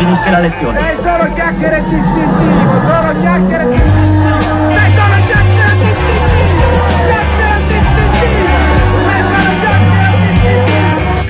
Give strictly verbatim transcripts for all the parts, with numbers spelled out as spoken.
finisce la lezione. Sei solo chiacchiere distintivo, solo chiacchiere distintivo. Sei solo chiacchiere distintivo. Chiacchiere distintivo. Sei solo chiacchiere distintivo.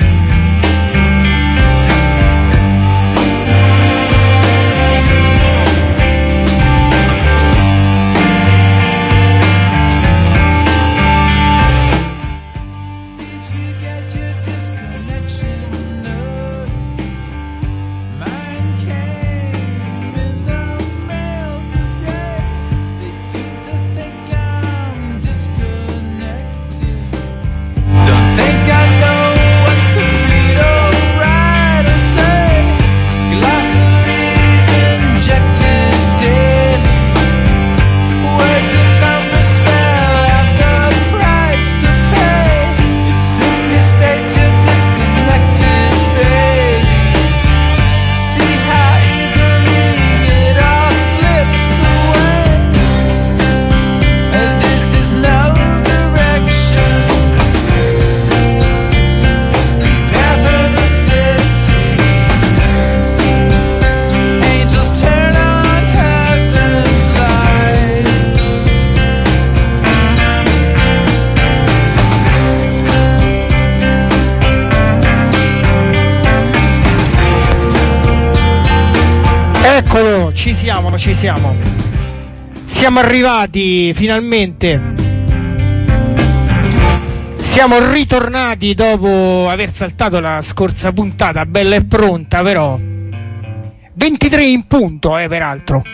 Eccolo, ci siamo, ci siamo. Siamo arrivati finalmente. Siamo ritornati dopo aver saltato la scorsa puntata, bella e pronta, però. ventitré in punto, eh, peraltro.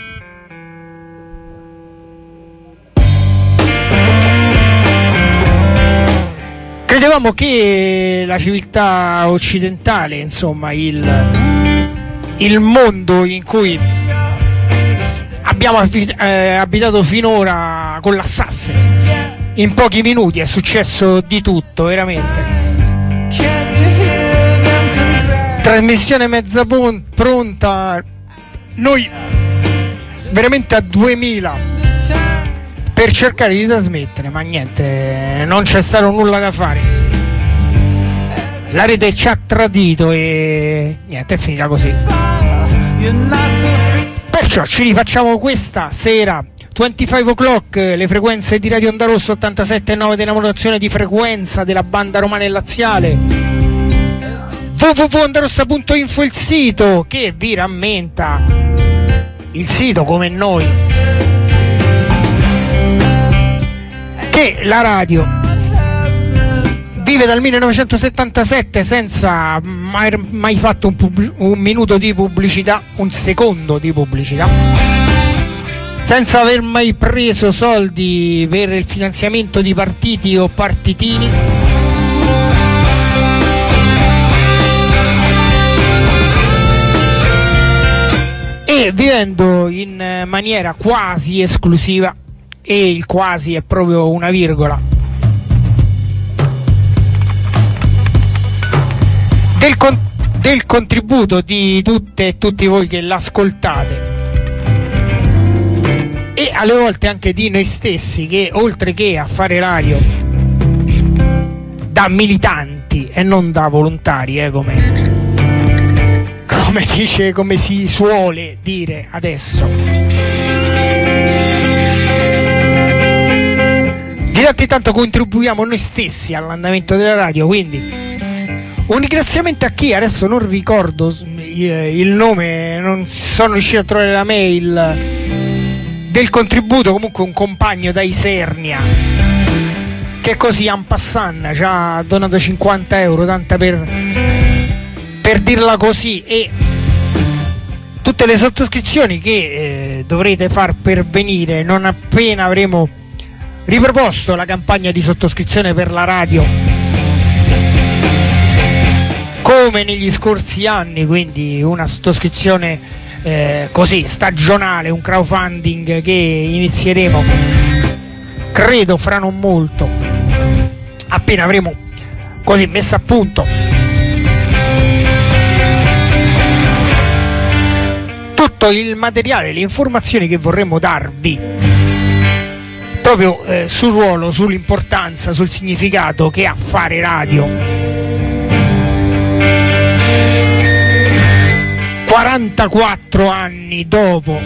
Credevamo che la civiltà occidentale, insomma, il il mondo in cui abbiamo eh, abitato finora collassasse in pochi minuti. È successo di tutto, veramente. Trasmissione mezza pon- pronta, noi veramente a duemila per cercare di trasmettere, ma niente, non c'è stato nulla da fare. La rete ci ha tradito e niente, è finita così. Perciò ci rifacciamo questa sera venticinque o'clock, le frequenze di Radio Onda Rossa ottantasette virgola nove della modulazione di frequenza della banda romana e laziale. w w w punto ondarossa punto info il sito che vi rammenta, il sito come noi, che la radio vive dal millenovecentosettantasette senza mai, mai fatto un, pub- un minuto di pubblicità, un secondo di pubblicità, senza aver mai preso soldi per il finanziamento di partiti o partitini. E vivendo in maniera quasi esclusiva, e il quasi è proprio una virgola, Del, con- del contributo di tutte e tutti voi che l'ascoltate, e alle volte anche di noi stessi che, oltre che a fare radio da militanti e non da volontari, eh, come, come dice, come si suole dire adesso, di tanto in tanto contribuiamo noi stessi all'andamento della radio. Quindi un ringraziamento a chi, adesso non ricordo il nome, non sono riuscito a trovare la mail del contributo, comunque un compagno da Isernia che così en passant ci ha donato cinquanta euro, tanto per, per dirla così, e tutte le sottoscrizioni che eh, dovrete far pervenire non appena avremo riproposto la campagna di sottoscrizione per la radio come negli scorsi anni, quindi una sottoscrizione eh, così stagionale, un crowdfunding che inizieremo credo fra non molto, appena avremo così messo a punto tutto il materiale, le informazioni che vorremmo darvi proprio eh, sul ruolo, sull'importanza, sul significato che ha fare radio. quarantaquattro anni dopo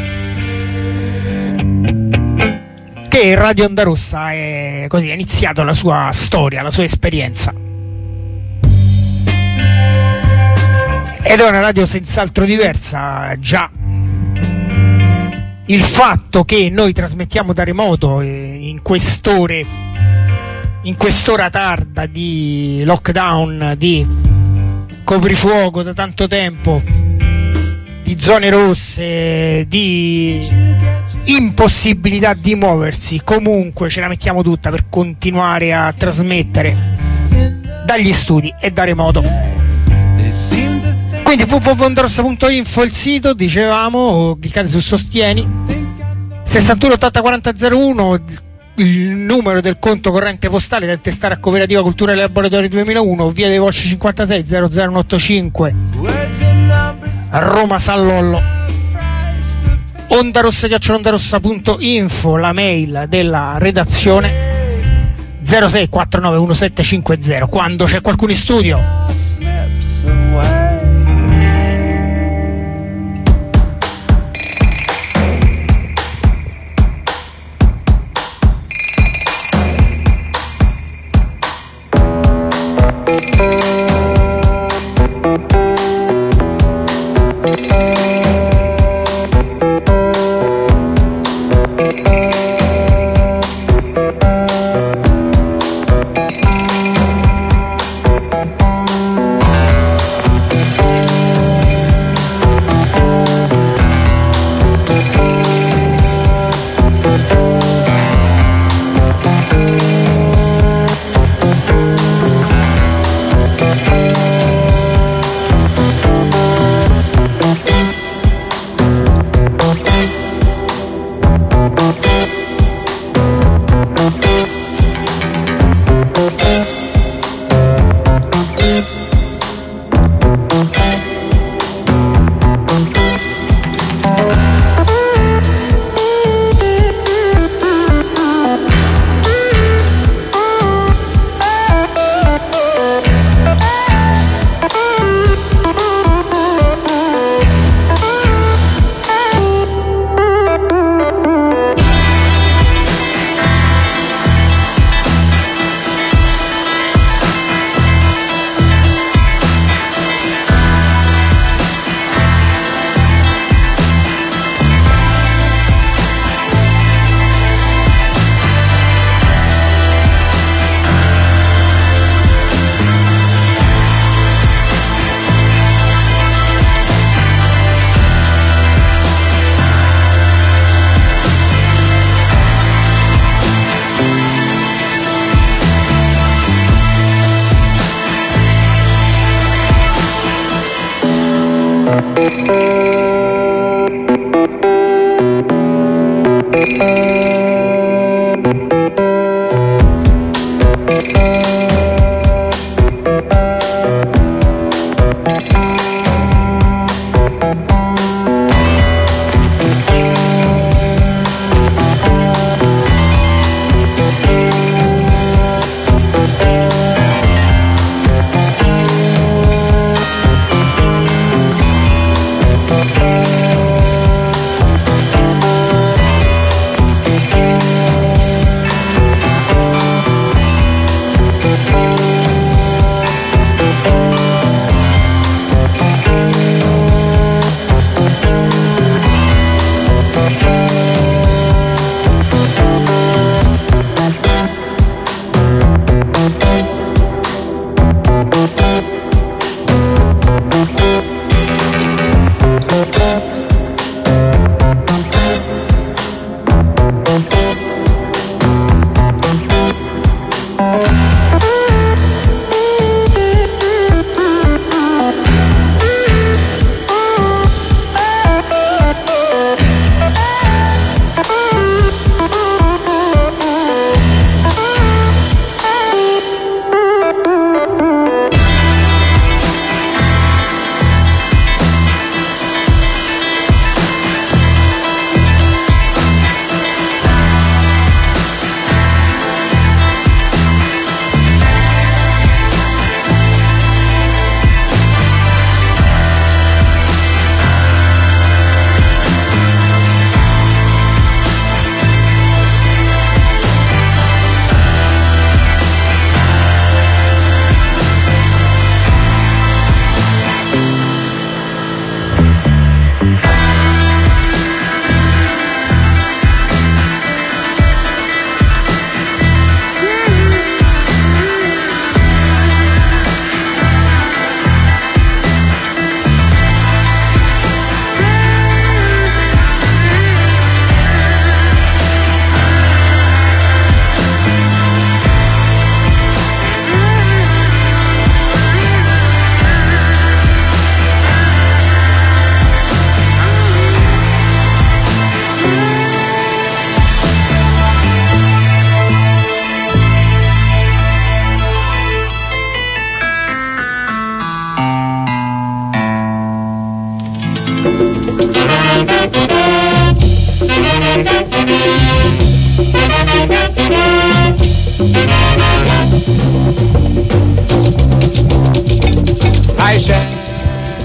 che Radio Onda Rossa è così, è iniziato la sua storia, la sua esperienza. Ed è una radio senz'altro diversa. Già il fatto che noi trasmettiamo da remoto in quest'ore, in quest'ora tarda di lockdown, di coprifuoco da tanto tempo, di zone rosse, di impossibilità di muoversi, comunque ce la mettiamo tutta per continuare a trasmettere dagli studi e da remoto. Quindi w w w punto ondarossa punto info il sito, dicevamo, cliccate su Sostieni, sessantuno ottanta quaranta zero uno il numero del conto corrente postale da intestare a Cooperativa Culturale Laboratorio duemilauno, via dei Volsci cinquantasei zero zero ottantacinque a Roma San Lollo. Ondarossa chiocciola ondarossa punto info la mail della redazione, zero sei quattro nove uno sette cinque zero quando c'è qualcuno in studio.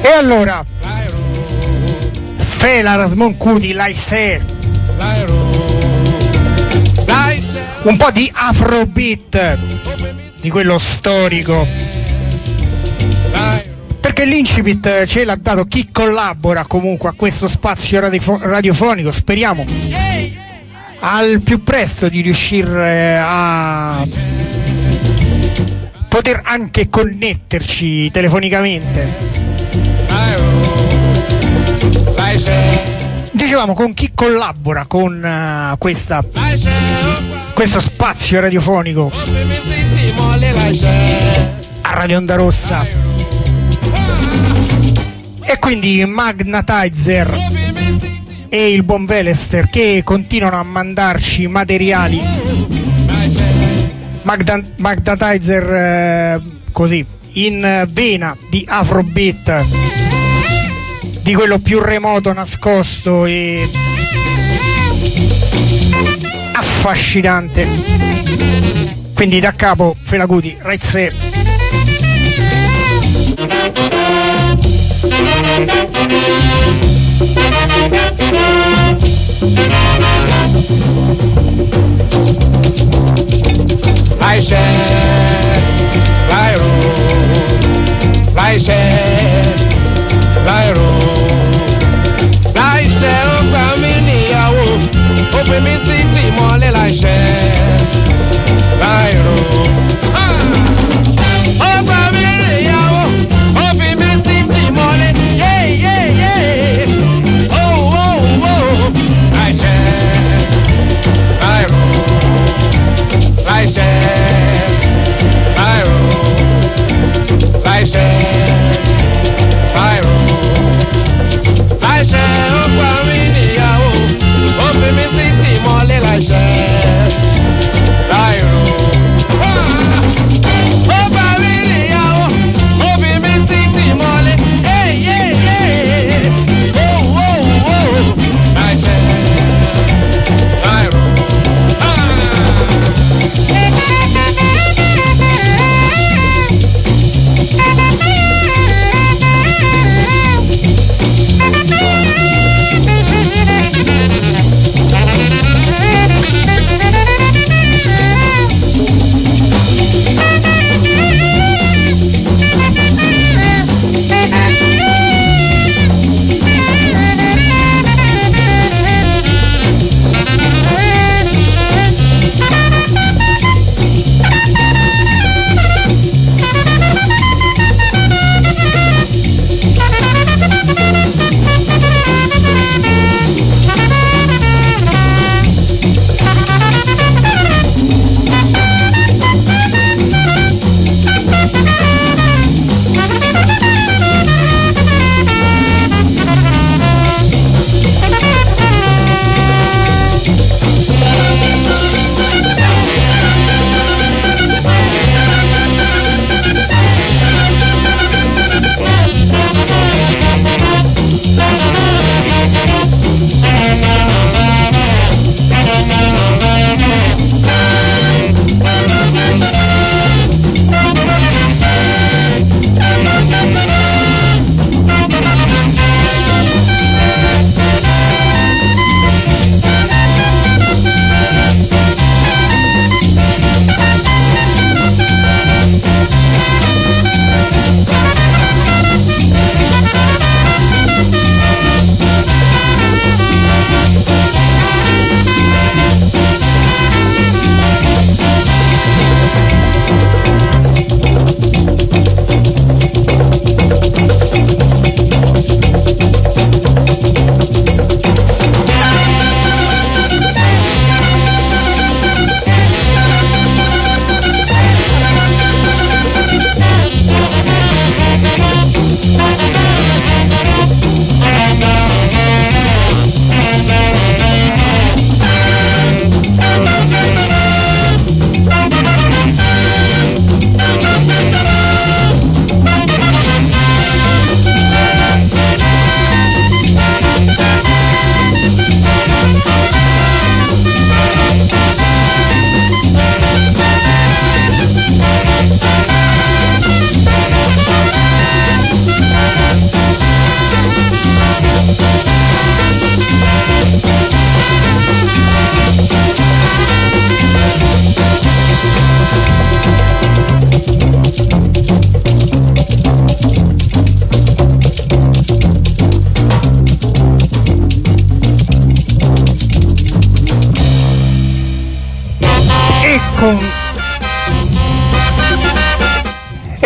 E allora Fela Smoncuti, Laisè, un po' di Afrobeat, di quello storico, perché l'incipit ce l'ha dato chi collabora comunque a questo spazio radifo- radiofonico. Speriamo al più presto di riuscire a poter anche connetterci telefonicamente. Dicevamo con chi collabora con uh, questa questo spazio radiofonico a Radio Onda Rossa, e quindi Magnatizer e il buon Velester che continuano a mandarci materiali. Magda- Magnatizer eh, così in vena di Afrobeat, di quello più remoto, nascosto e affascinante. Quindi da capo Fela Kuti, Raizè. Laisè, Lairo, Laisè, Lairo, Laisè, ó gbà mí níyàwó, ó fi mí sí tìmọ́lé Laisè, Lairo. Ó gbà mí níyàwó, ó fi mí sí tìmọ́lé, yeah, yeah, yeah. Oh, oh, oh, Laisè, Lairo, Laisè, Lairo, Laisè, Lairo. Laisè, ó gbà mí níyàwó, ó fi mí sí tìmọ́lé Laisè.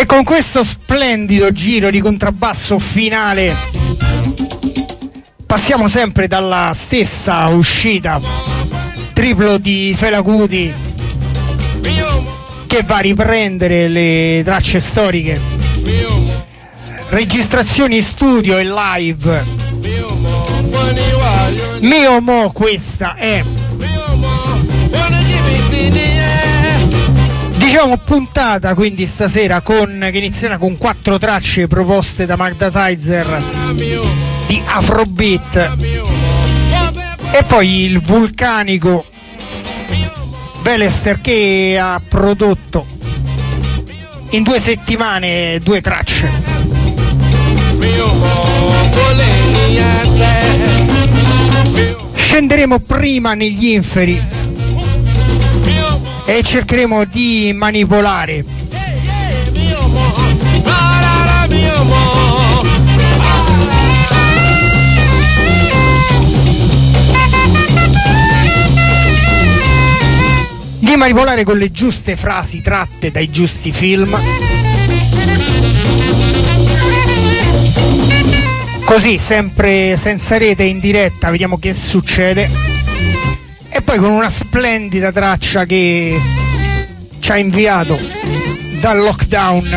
E con questo splendido giro di contrabbasso finale passiamo sempre dalla stessa uscita, triplo di Fela Kuti, che va a riprendere le tracce storiche, registrazioni in studio e live. Mio Mo, questa è, diciamo, puntata quindi stasera con, che inizierà con quattro tracce proposte da Magnetizer di Afrobeat, e poi il vulcanico Velester che ha prodotto in due settimane due tracce. Scenderemo prima negli inferi e cercheremo di manipolare di manipolare con le giuste frasi tratte dai giusti film, così sempre senza rete, in diretta, vediamo che succede, e poi con una splendida traccia che ci ha inviato dal lockdown.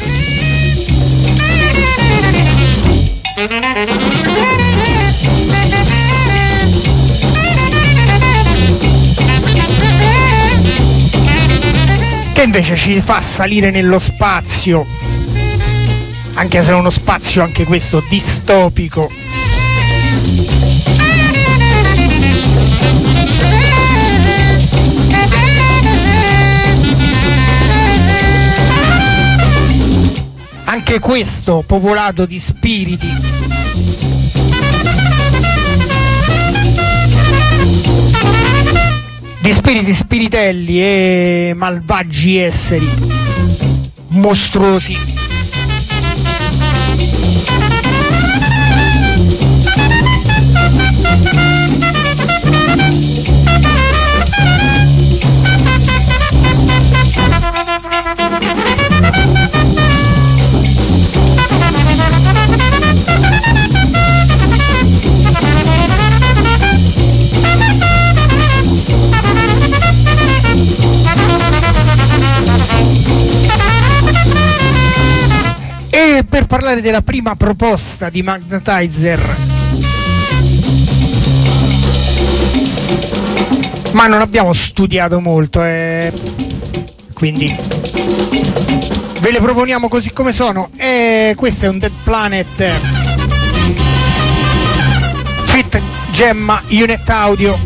Che invece ci fa salire nello spazio, anche se è uno spazio anche questo distopico. Anche questo popolato di spiriti. Di spiriti spiritelli e malvagi esseri mostruosi. E per parlare della prima proposta di Magnetizer, ma non abbiamo studiato molto, eh, quindi ve le proponiamo così come sono. E questo è un Dead Planet Fit Gemma Unit Audio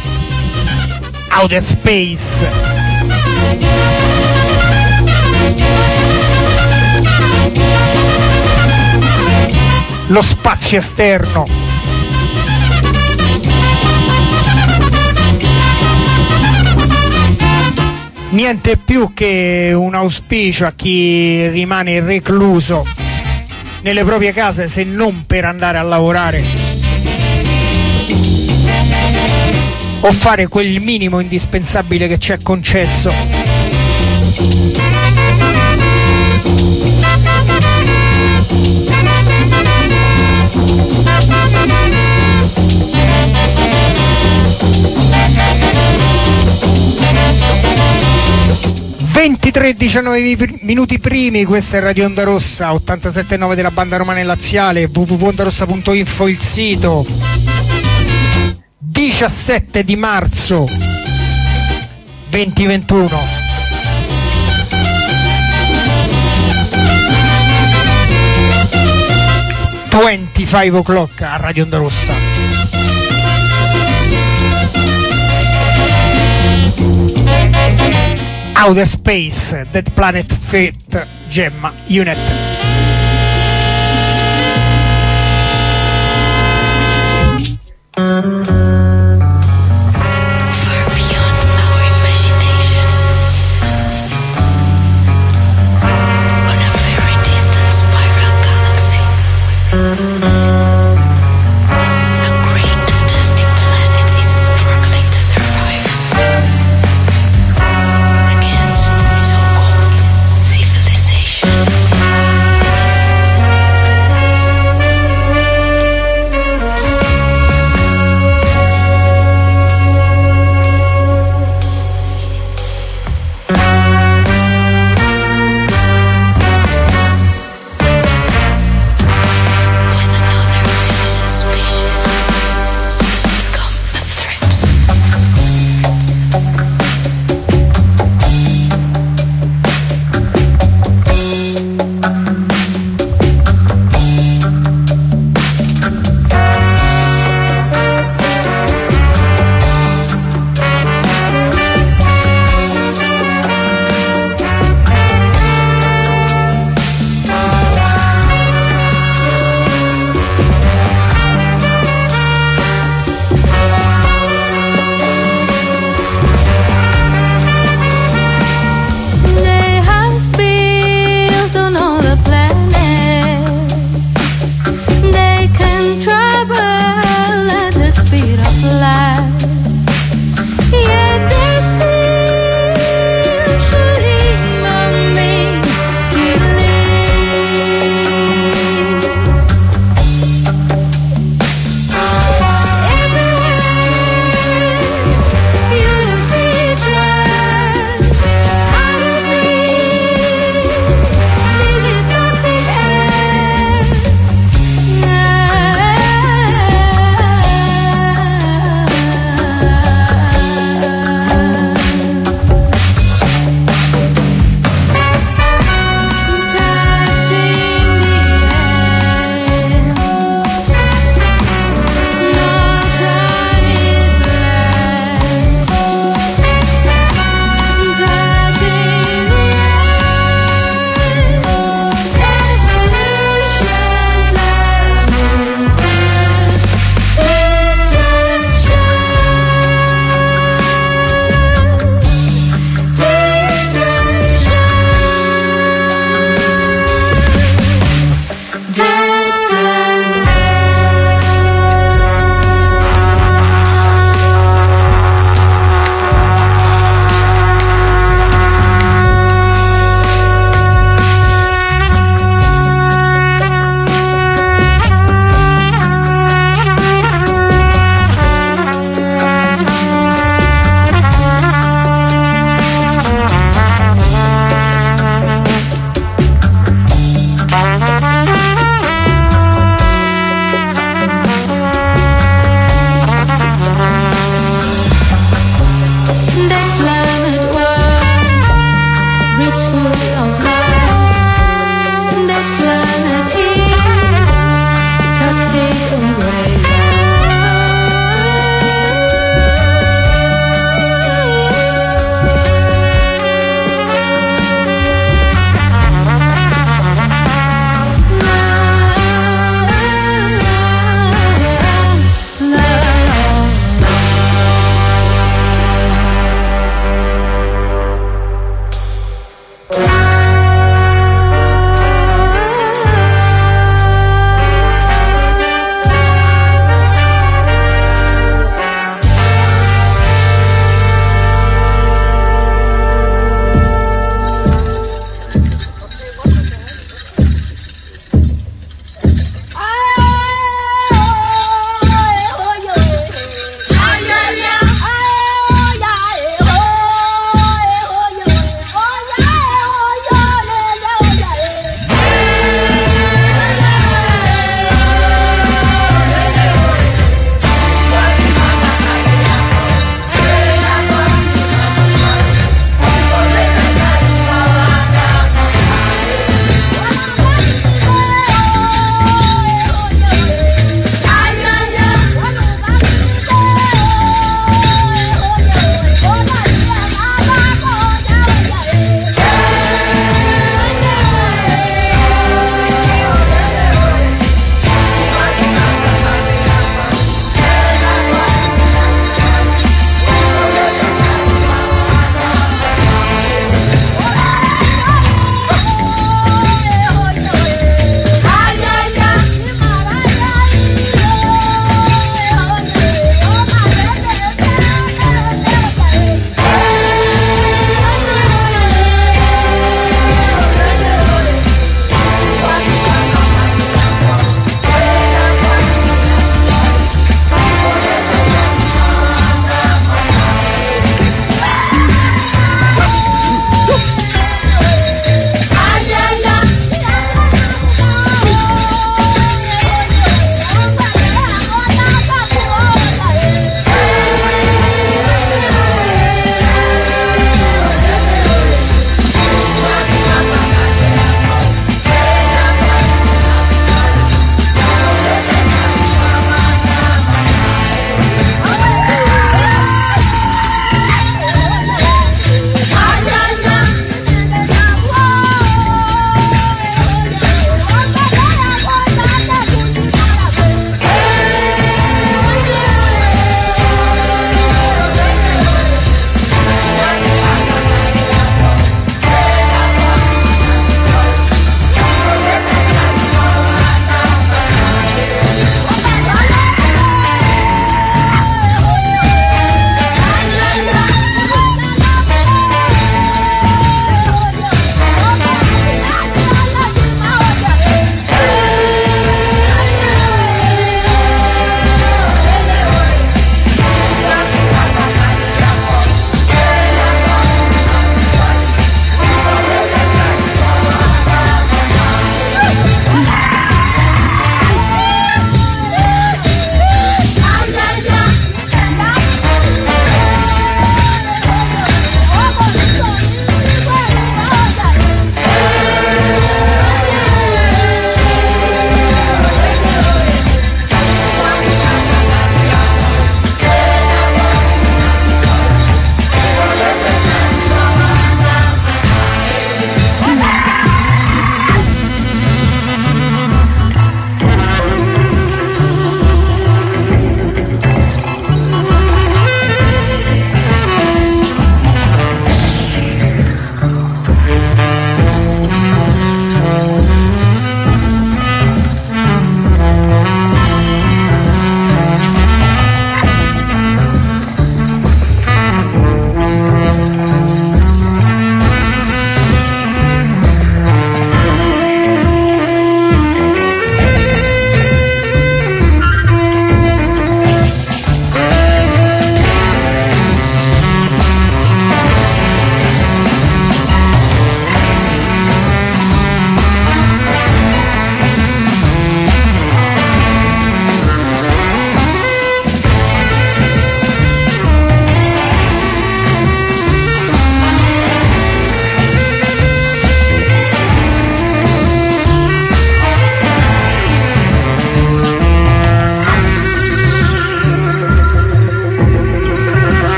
Outer Space. Lo spazio esterno. Niente più che un auspicio a chi rimane recluso nelle proprie case, se non per andare a lavorare o fare quel minimo indispensabile che ci è concesso. ventitré e diciannove minuti primi, questa è Radio Onda Rossa, ottantasette virgola nove della banda romana e laziale, w w w punto ondarossa punto info il sito. diciassette di marzo duemilaventuno. venticinque o'clock a Radio Onda Rossa. Outer Space, Dead Planet Fit Gemma Unit. Civilization.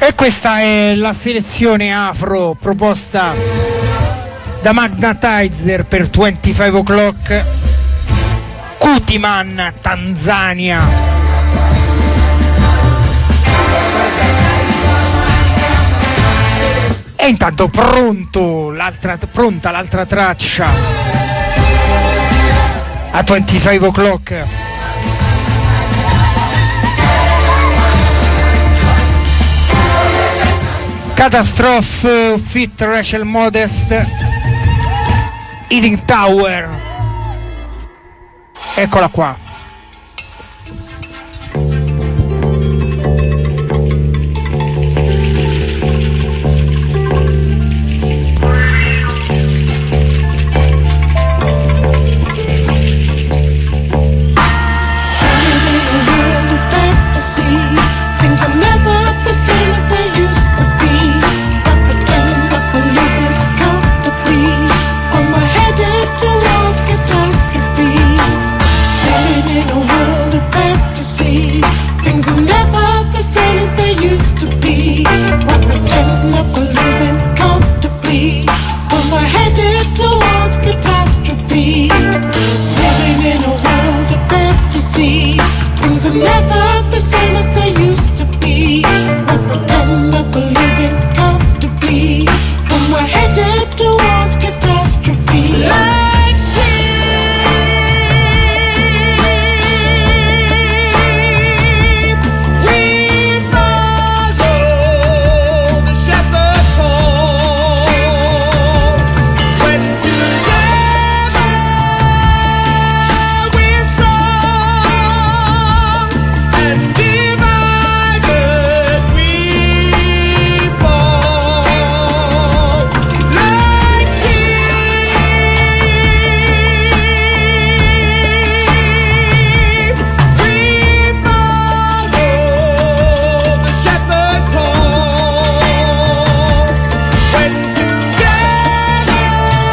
E questa è la selezione afro proposta da Magnetizer per venticinque o'clock. Kutiman, Tanzania. E intanto pronto l'altra, pronta l'altra traccia a venticinque o'clock. Catastrophe fit Rachel Modest, Eating Tower. Eccola qua. Never the same as they used to be. I pretend I believe in comfortably when we're headed towards catastrophe. Like sheep, we follow the shepherd call. When together we're strong, and divided we fall. Like sheep, we follow the shepherd call. When together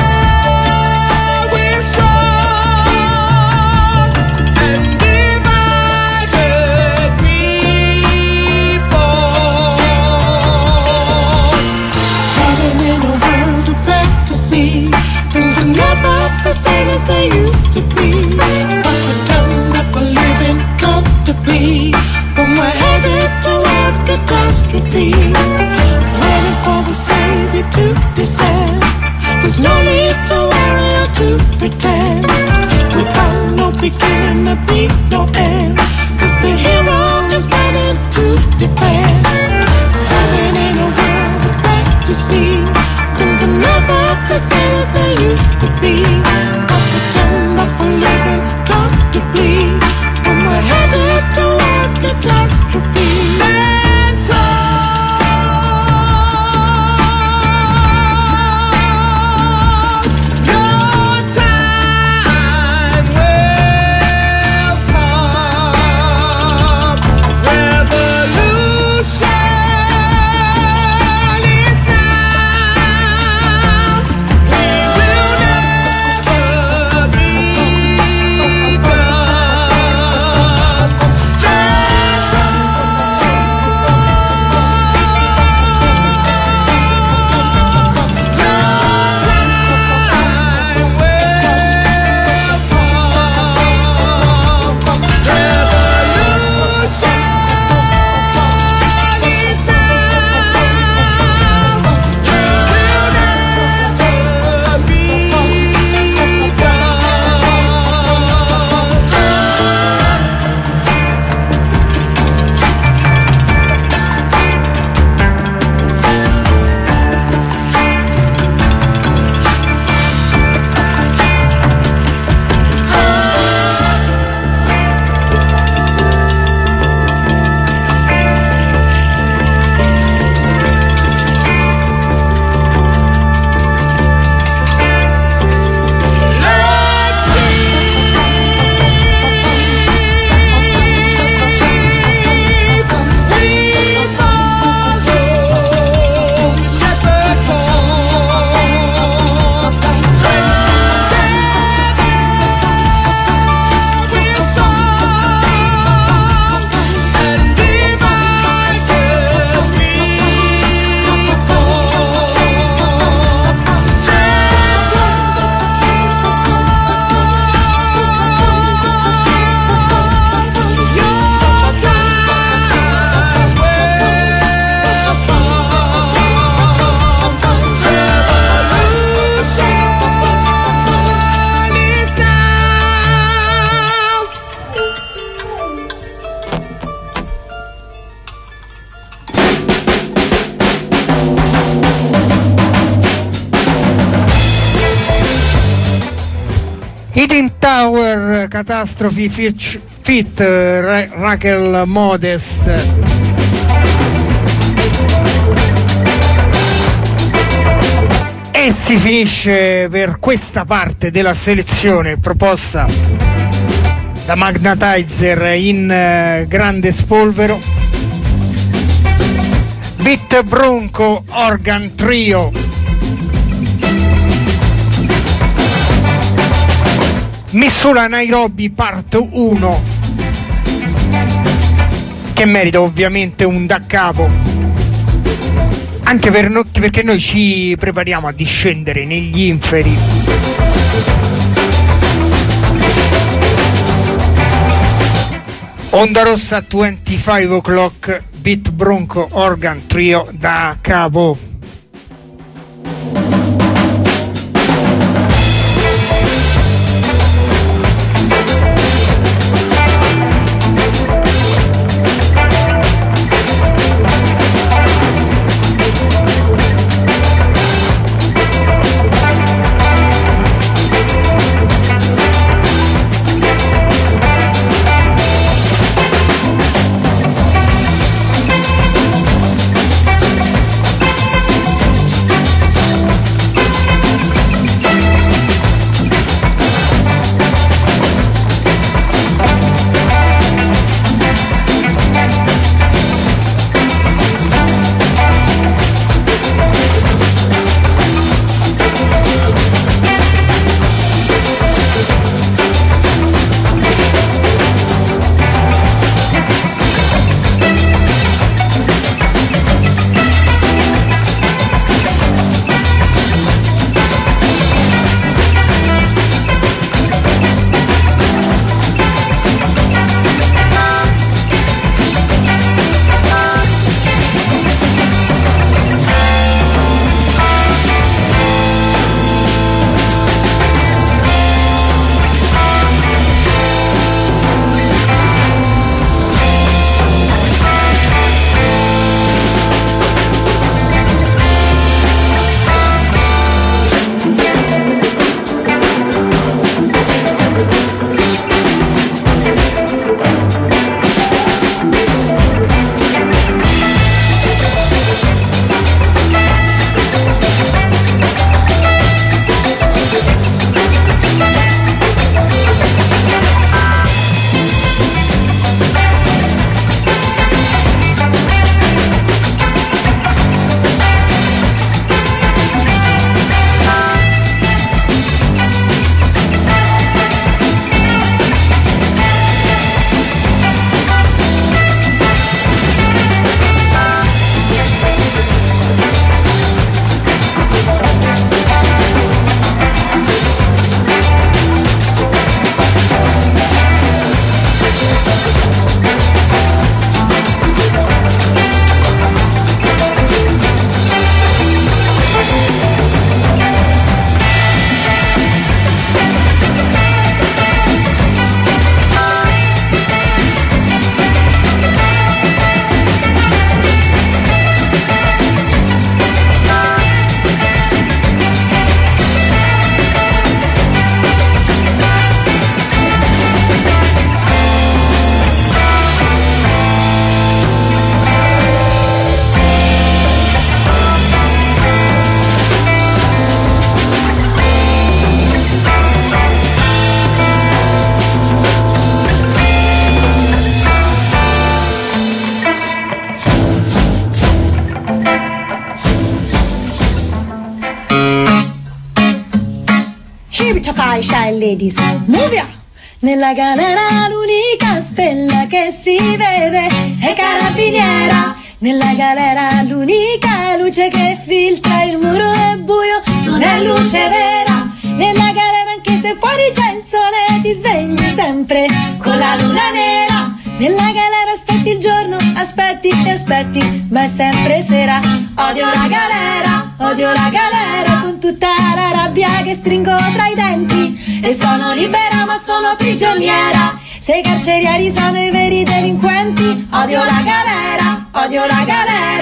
we're strong, and divided we fall. Living in a world of fantasy, things are never the same as they used to be. But pretend that we're living comfortably when we're headed towards catastrophe. Waiting for the Savior to descend. There's no need to worry or to pretend. Without no beginning, there be no end. Cause the hero is learning to depend. Living in a world of fantasy, things are never the same as they used to be. But pretend that we're living comfortably when we're headed towards catastrophe. Stand tall. Your time will come. Revolution is now. Twin Tower Catastrophe Fit, fit Ra- Raquel Modest. E si finisce per questa parte della selezione proposta da Magnetizer in uh, grande spolvero. Beat Bronco Organ Trio, Missoula Nairobi Part uno, che merita ovviamente un da capo, anche per no- perché noi ci prepariamo a discendere negli inferi. Onda Rossa venticinque o'clock, Beat Bronco Organ Trio da capo. Hi, shy ladies, move ya! Nella galera l'unica stella che si vede è carabiniera. Nella galera l'unica luce che filtra il muro è buio, non è luce vera. Nella galera anche se fuori c'è il sole ti svegli sempre con la luna nera. Nella galera aspetti il giorno, aspetti e aspetti, ma è sempre sera. Odio la galera, odio la galera con tutta la rabbia che stringo tra i denti. E sono libera ma sono prigioniera, se i carcerieri sono i veri delinquenti. Odio la galera, odio la galera,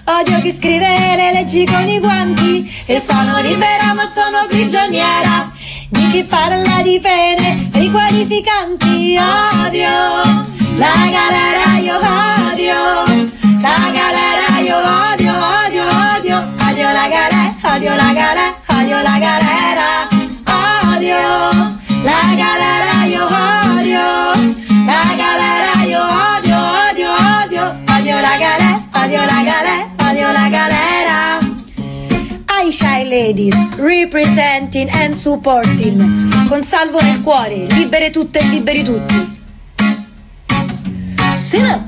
odio chi scrive le leggi con i guanti. E sono libera ma sono prigioniera di chi parla di pene riqualificanti. Odio la galera, io odio la galera, io odio, odio, odio, odio la galera, odio la galera, odio la galera, odio la galera, io odio la galera, io odio, odio, odio, odio la galera, odio la galera, odio la galera. Ai Shy Ladies, representing and supporting, con Salvo nel cuore, libere tutte e liberi tutti. Sì, no.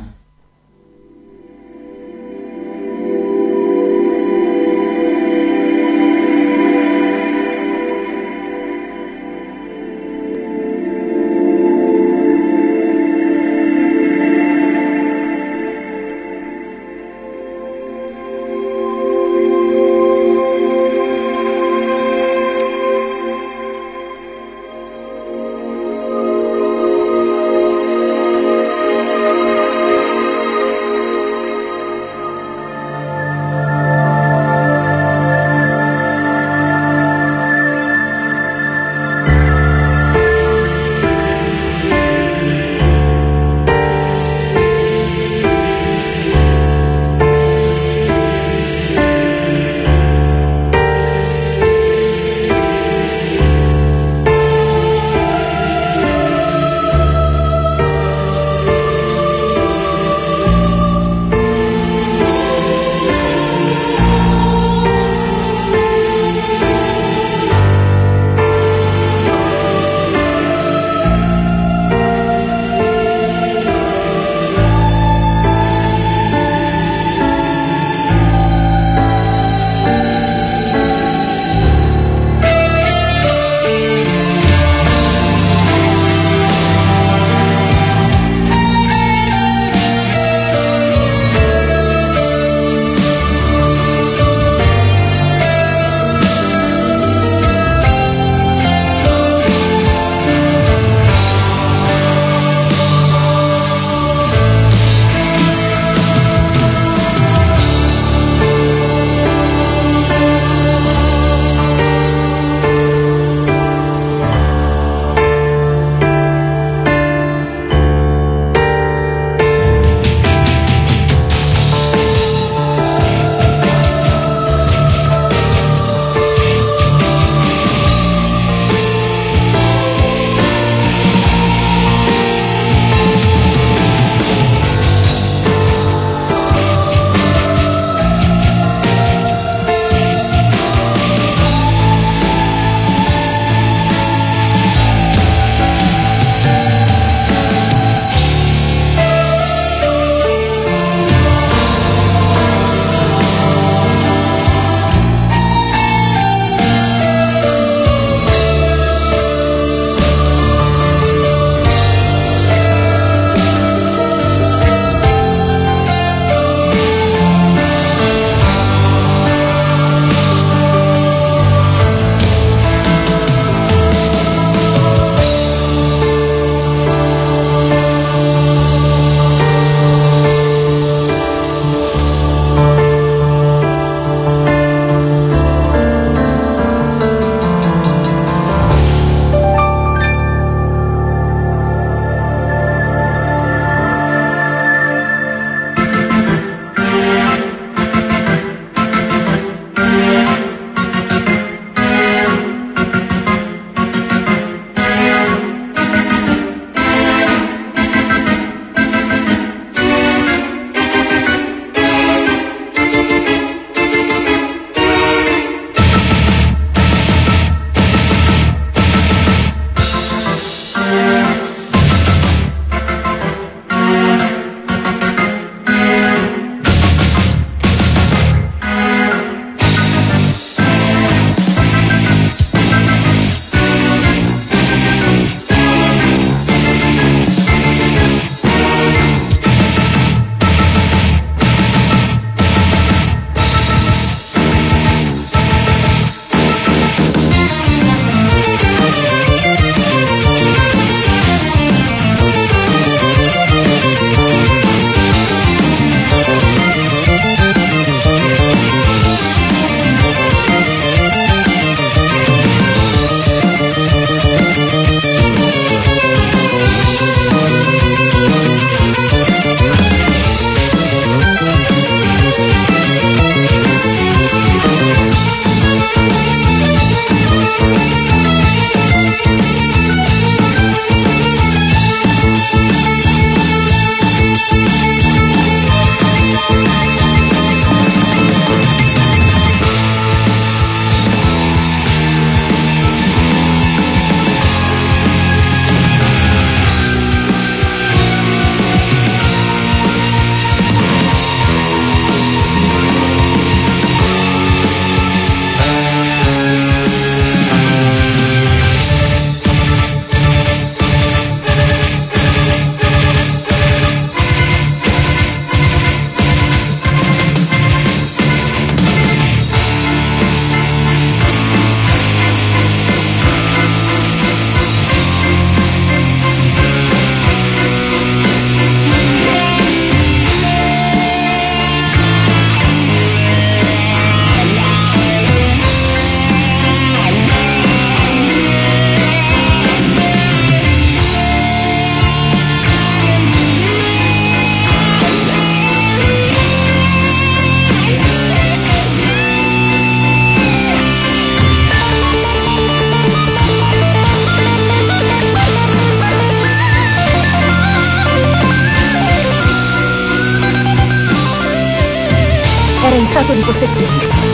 Era in stato di possessione.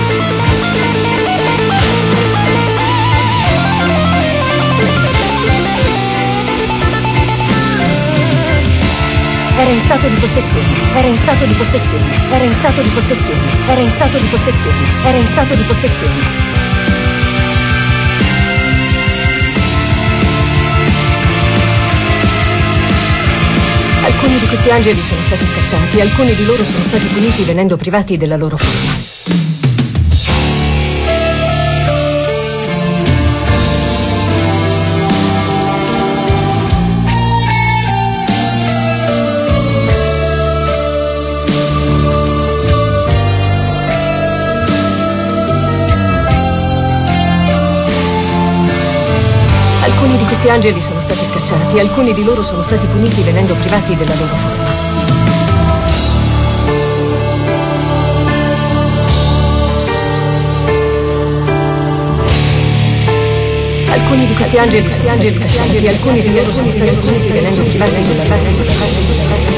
Era in stato di possessione, era in stato di possessione, era in stato di possessione, era in stato di possessione, era in stato di possessione. Alcuni di questi angeli sono stati scacciati, alcuni di loro sono stati puniti venendo privati della loro forma. Alcuni di questi angeli sono stati scacciati, alcuni di loro sono stati puniti venendo privati della loro forma. Alcuni di questi angeli sono stati scacciati, alcuni di loro sono stati puniti venendo privati della loro forma.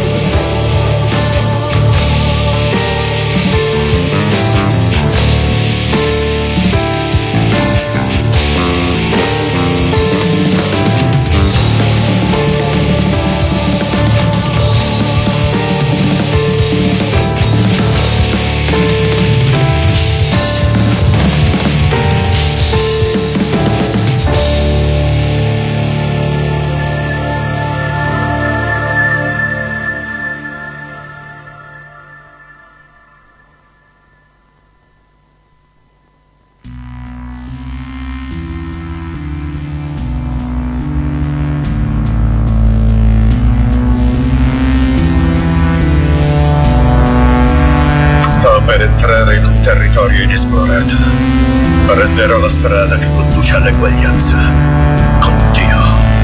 Per entrare in un territorio inesplorato, prenderò la strada che conduce all'eguaglianza con Dio.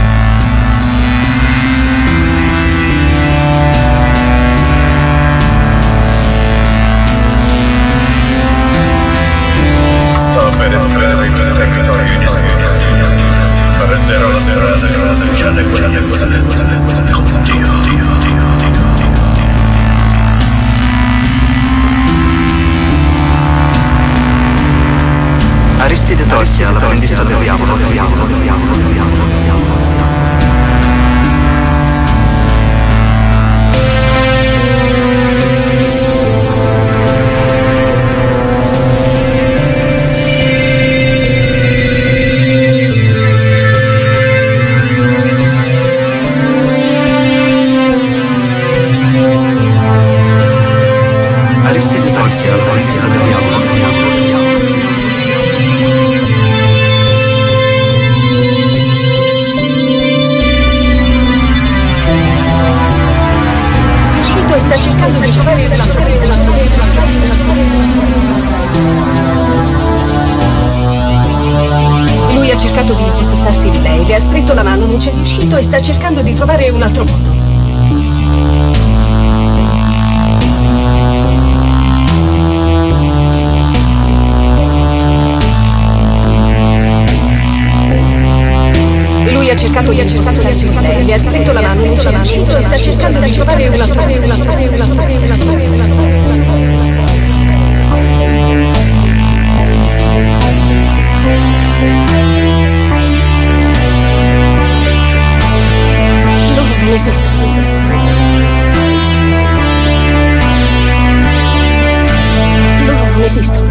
Sto per entrare in un territorio inesplorato, prenderò la strada che conduce all'eguaglianza con Dio. Dio, Dio, Dio, Dio. Aristide Tolkien, l'apprendista del diavolo, diavolo, diavolo, diavolo. Aristide Tolkien, l'apprendista del diavolo, diavolo. Sta cercando di trovare una Lui ha cercato di impossessarsi di lei, le ha stretto la mano, non c'è riuscito e sta cercando di trovare un altro modo. Lui ha cercato di impossessarsi di lei, le ha stretto la mano, non c'è riuscito e sta cercando di trovare un altro modo. Loro non esistono, non esistono, non esistono, non esistono. Loro non esistono.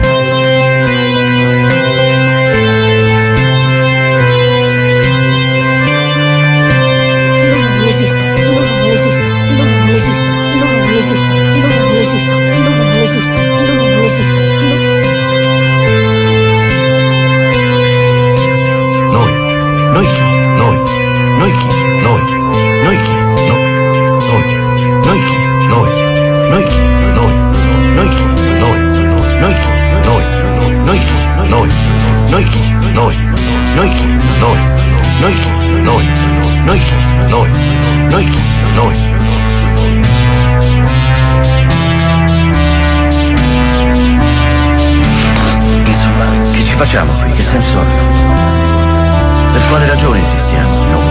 Facciamo qui, che senso ha? Per quale ragione esistiamo? Noi.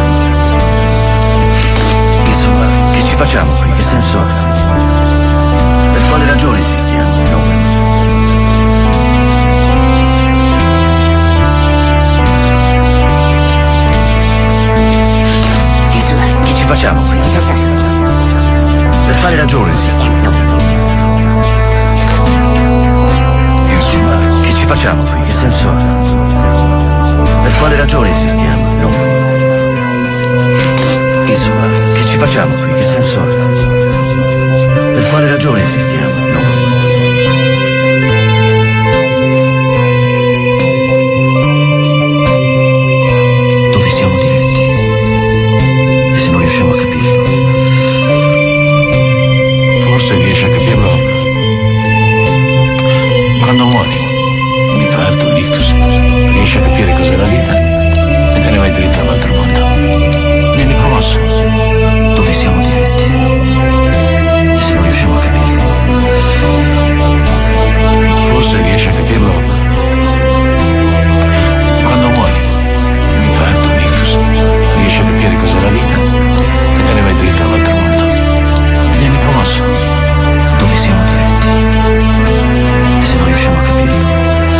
Insomma, che ci facciamo qui, che senso ha? Per quale ragione esistiamo? Noi. facciamo qui? Che senso ha? Per quale ragione esistiamo? No. Dove siamo diretti? E se non riusciamo a capirlo? Forse riesci a capirlo quando muori. Un infarto, un ictus. Riesci a capire cos'è la vita e te ne vai dritto all'altro mondo. Vieni promosso. Dove siamo diretti? E se non riusciamo a capirlo? Forse riesci a capirlo quando muori. Un infarto, un ictus. Riesci a capire cos'è la vita e te ne vai dritto all'altro mondo. Vieni promosso. Dove siamo diretti? E se non riusciamo a capirlo?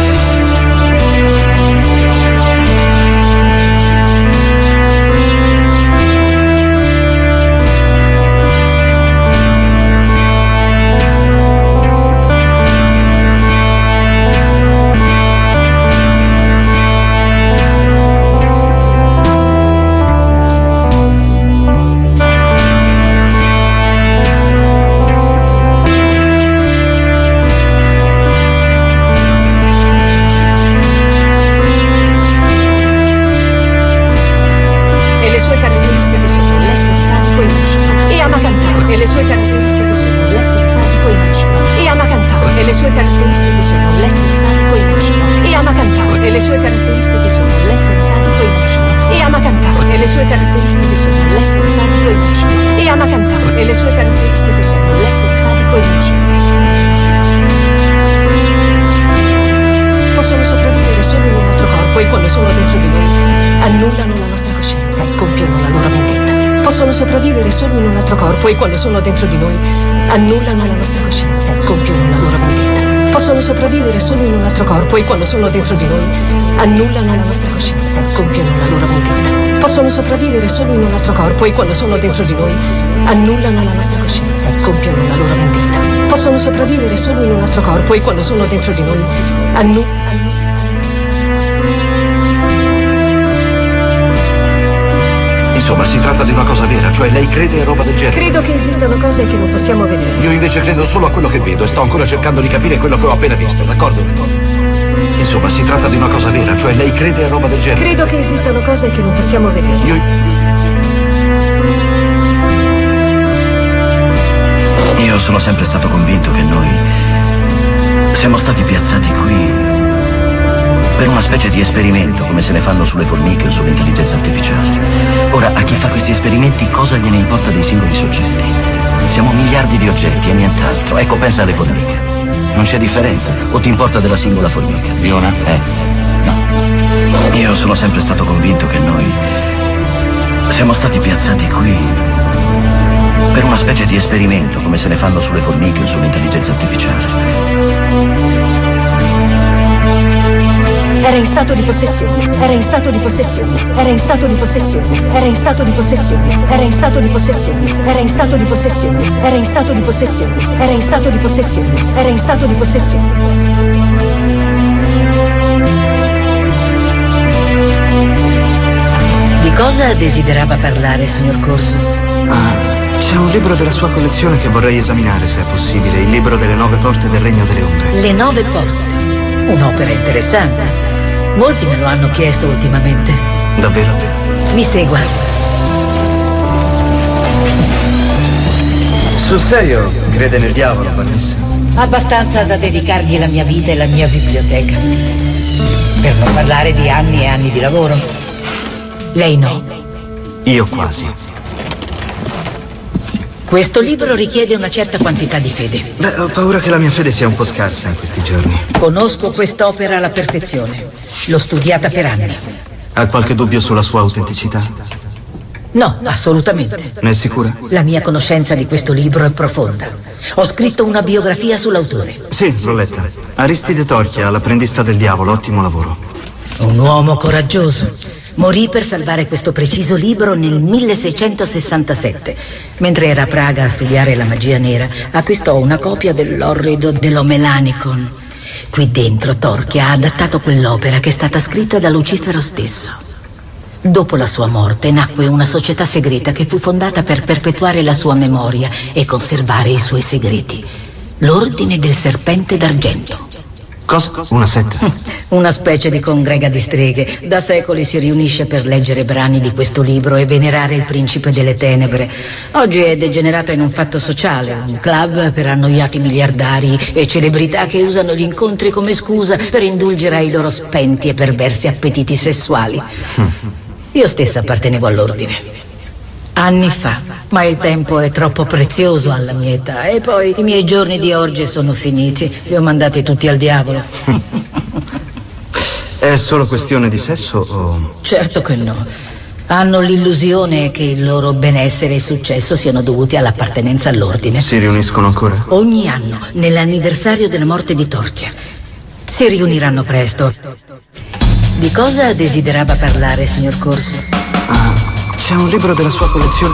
Poi quando sono dentro di noi annullano la nostra coscienza e compiono la loro vendetta. Possono sopravvivere solo in un altro corpo e quando sono dentro di noi annullano la nostra coscienza e compiono la loro vendetta. Possono sopravvivere solo in un altro corpo e quando sono dentro di noi annullano la nostra coscienza e compiono la loro vendetta. Possono sopravvivere solo in un altro corpo e quando sono dentro di noi annullano. Insomma, si tratta di una cosa vera, cioè lei crede a roba del genere. Credo che esistano cose che non possiamo vedere. Io invece credo solo a quello che vedo e sto ancora cercando di capire quello che ho appena visto, d'accordo? Insomma, si tratta di una cosa vera, cioè lei crede a roba del genere. Credo che esistano cose che non possiamo vedere. Io... Io sono sempre stato convinto che noi siamo stati piazzati qui per una specie di esperimento, come se ne fanno sulle formiche o sull'intelligenza artificiale. Ora, a chi fa questi esperimenti cosa gliene importa dei singoli soggetti? Siamo miliardi di oggetti e nient'altro. Ecco, pensa alle formiche. Non c'è differenza. O ti importa della singola formica? Liona? Eh? No. Io sono sempre stato convinto che noi siamo stati piazzati qui per una specie di esperimento, come se ne fanno sulle formiche o sull'intelligenza artificiale. Era in stato di possessione, era in stato di possessione, era in stato di possessione, era in stato di possessione, era in stato di possessione, era in stato di possessione, era in stato di possessione, era in stato di possessione, era in stato di possessione. Di cosa desiderava parlare, signor Corso? Ah, c'è un libro della sua collezione che vorrei esaminare, se è possibile, il libro delle nove porte del Regno delle Ombre. Le nove porte? Un'opera interessante. Molti me lo hanno chiesto ultimamente. Davvero? Mi segua. Sul serio, crede nel diavolo, Vanessa? Abbastanza da dedicargli la mia vita e la mia biblioteca. Per non parlare di anni e anni di lavoro. Lei no. Io quasi. Questo libro richiede una certa quantità di fede. Beh, ho paura che la mia fede sia un po' scarsa in questi giorni. Conosco quest'opera alla perfezione. L'ho studiata per anni. Ha qualche dubbio sulla sua autenticità? No, assolutamente. Ne è sicura? La mia conoscenza di questo libro è profonda. Ho scritto una biografia sull'autore. Sì, l'ho letta. Aristide Torchia, l'apprendista del diavolo, ottimo lavoro. Un uomo coraggioso. Morì per salvare questo preciso libro nel milleseicentosessantasette. Mentre era a Praga a studiare la magia nera, acquistò una copia dell'orrido dell'Omelanicon. Qui dentro Torchia ha adattato quell'opera che è stata scritta da Lucifero stesso. Dopo la sua morte nacque una società segreta che fu fondata per perpetuare la sua memoria e conservare i suoi segreti. L'Ordine del Serpente d'Argento. Cosa? Una setta? Una specie di congrega di streghe. Da secoli si riunisce per leggere brani di questo libro e venerare il principe delle tenebre. Oggi è degenerato in un fatto sociale, un club per annoiati miliardari e celebrità che usano gli incontri come scusa per indulgere ai loro spenti e perversi appetiti sessuali. Io stessa appartenevo all'ordine. Anni fa, ma il tempo è troppo prezioso alla mia età e poi i miei giorni di orge sono finiti, li ho mandati tutti al diavolo. È solo questione di sesso o... Certo che no. Hanno l'illusione che il loro benessere e successo siano dovuti all'appartenenza all'ordine. Si riuniscono ancora? Ogni anno, nell'anniversario della morte di Torchia. Si riuniranno presto. Di cosa desiderava parlare, signor Corso? Ah, c'è un libro della sua collezione.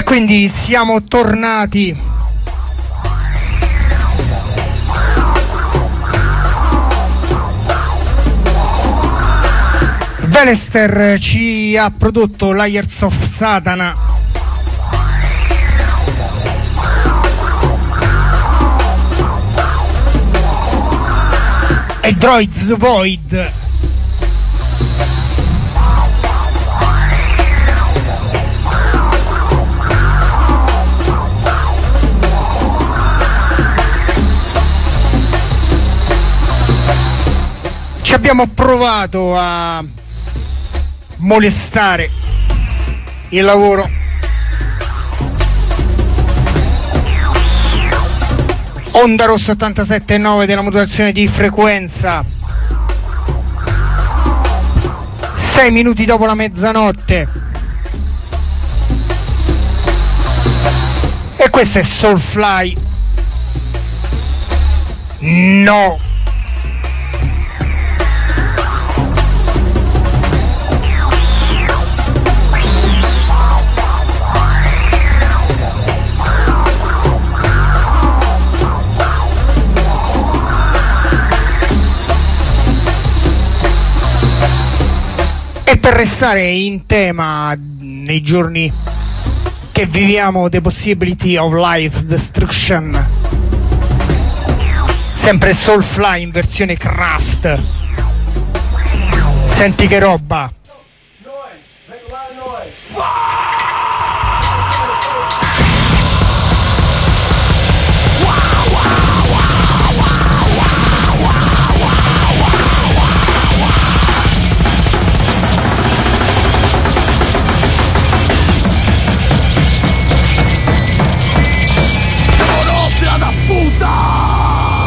quindi siamo tornati. Velester ci ha prodotto Liars of Satana e Droids Void. Ci abbiamo provato a molestare il lavoro Onda Rossa ottantasette virgola nove della modulazione di frequenza, sei minuti dopo la mezzanotte, e questo è Soulfly. No, e per restare in tema nei giorni che viviamo, The Possibility of Life Destruction, sempre Soulfly in versione crust. Senti che roba.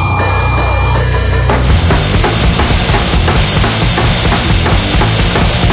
Puta!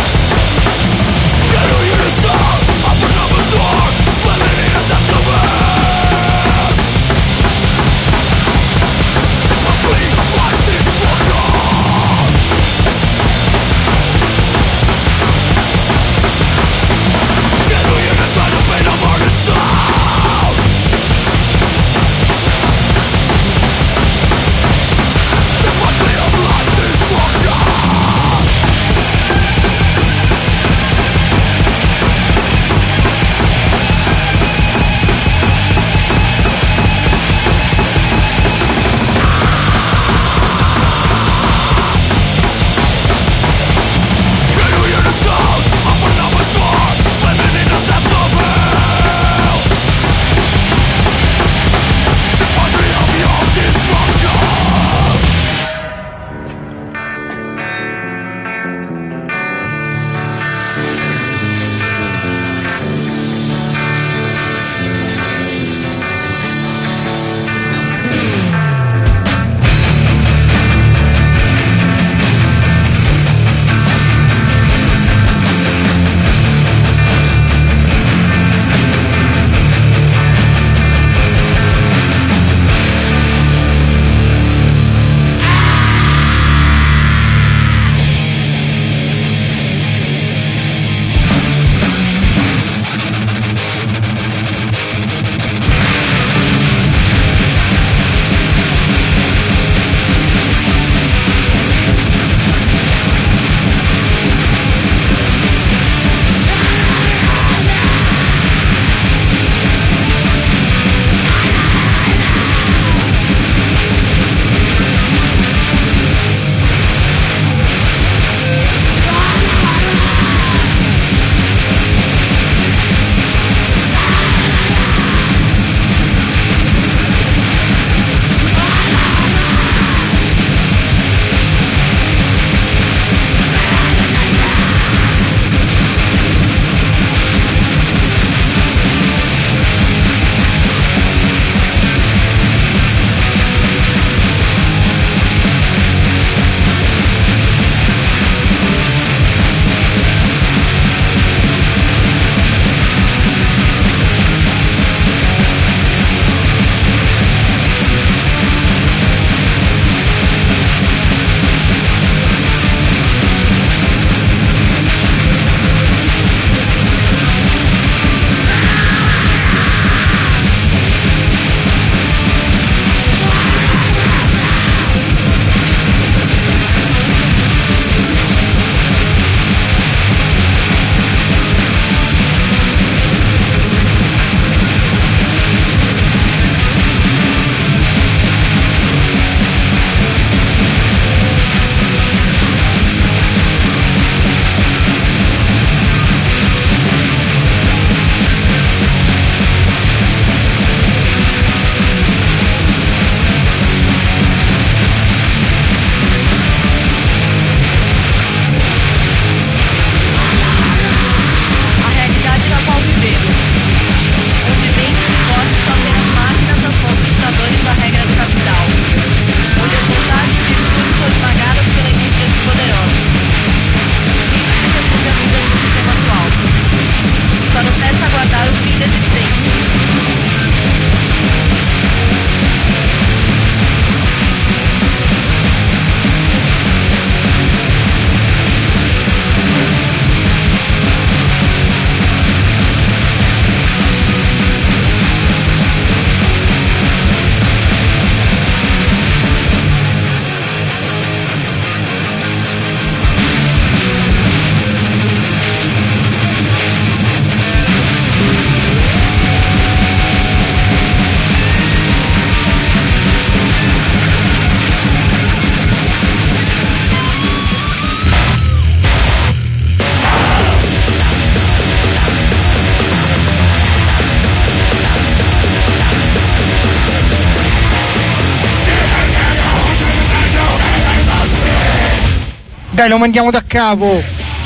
Dai, lo mandiamo da capo.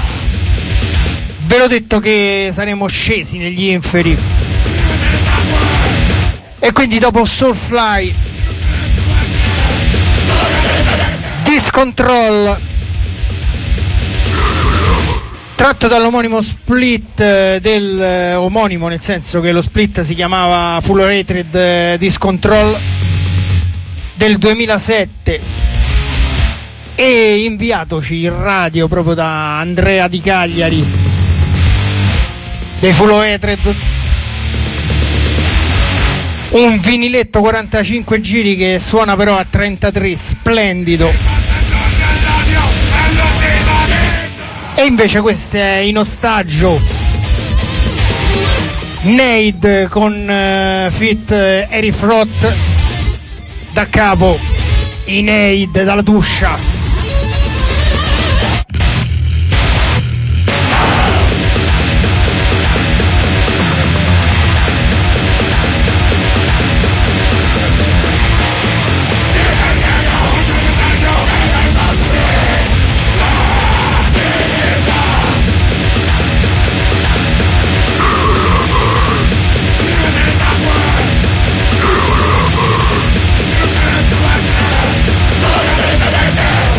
Ve l'ho detto che saremo scesi negli inferi. E quindi dopo Soulfly, Discontrol, tratto dall'omonimo split del eh, omonimo, nel senso che lo split si chiamava Full Hatred eh, Discontrol del duemilasette, e inviatoci in radio proprio da Andrea di Cagliari dei Full Hatred un viniletto quarantacinque giri che suona però a trentatré, splendido. E invece questo è in ostaggio Nade con uh, Fit uh, Eric Roth, da capo i Nade dalla Tuscia. Yeah.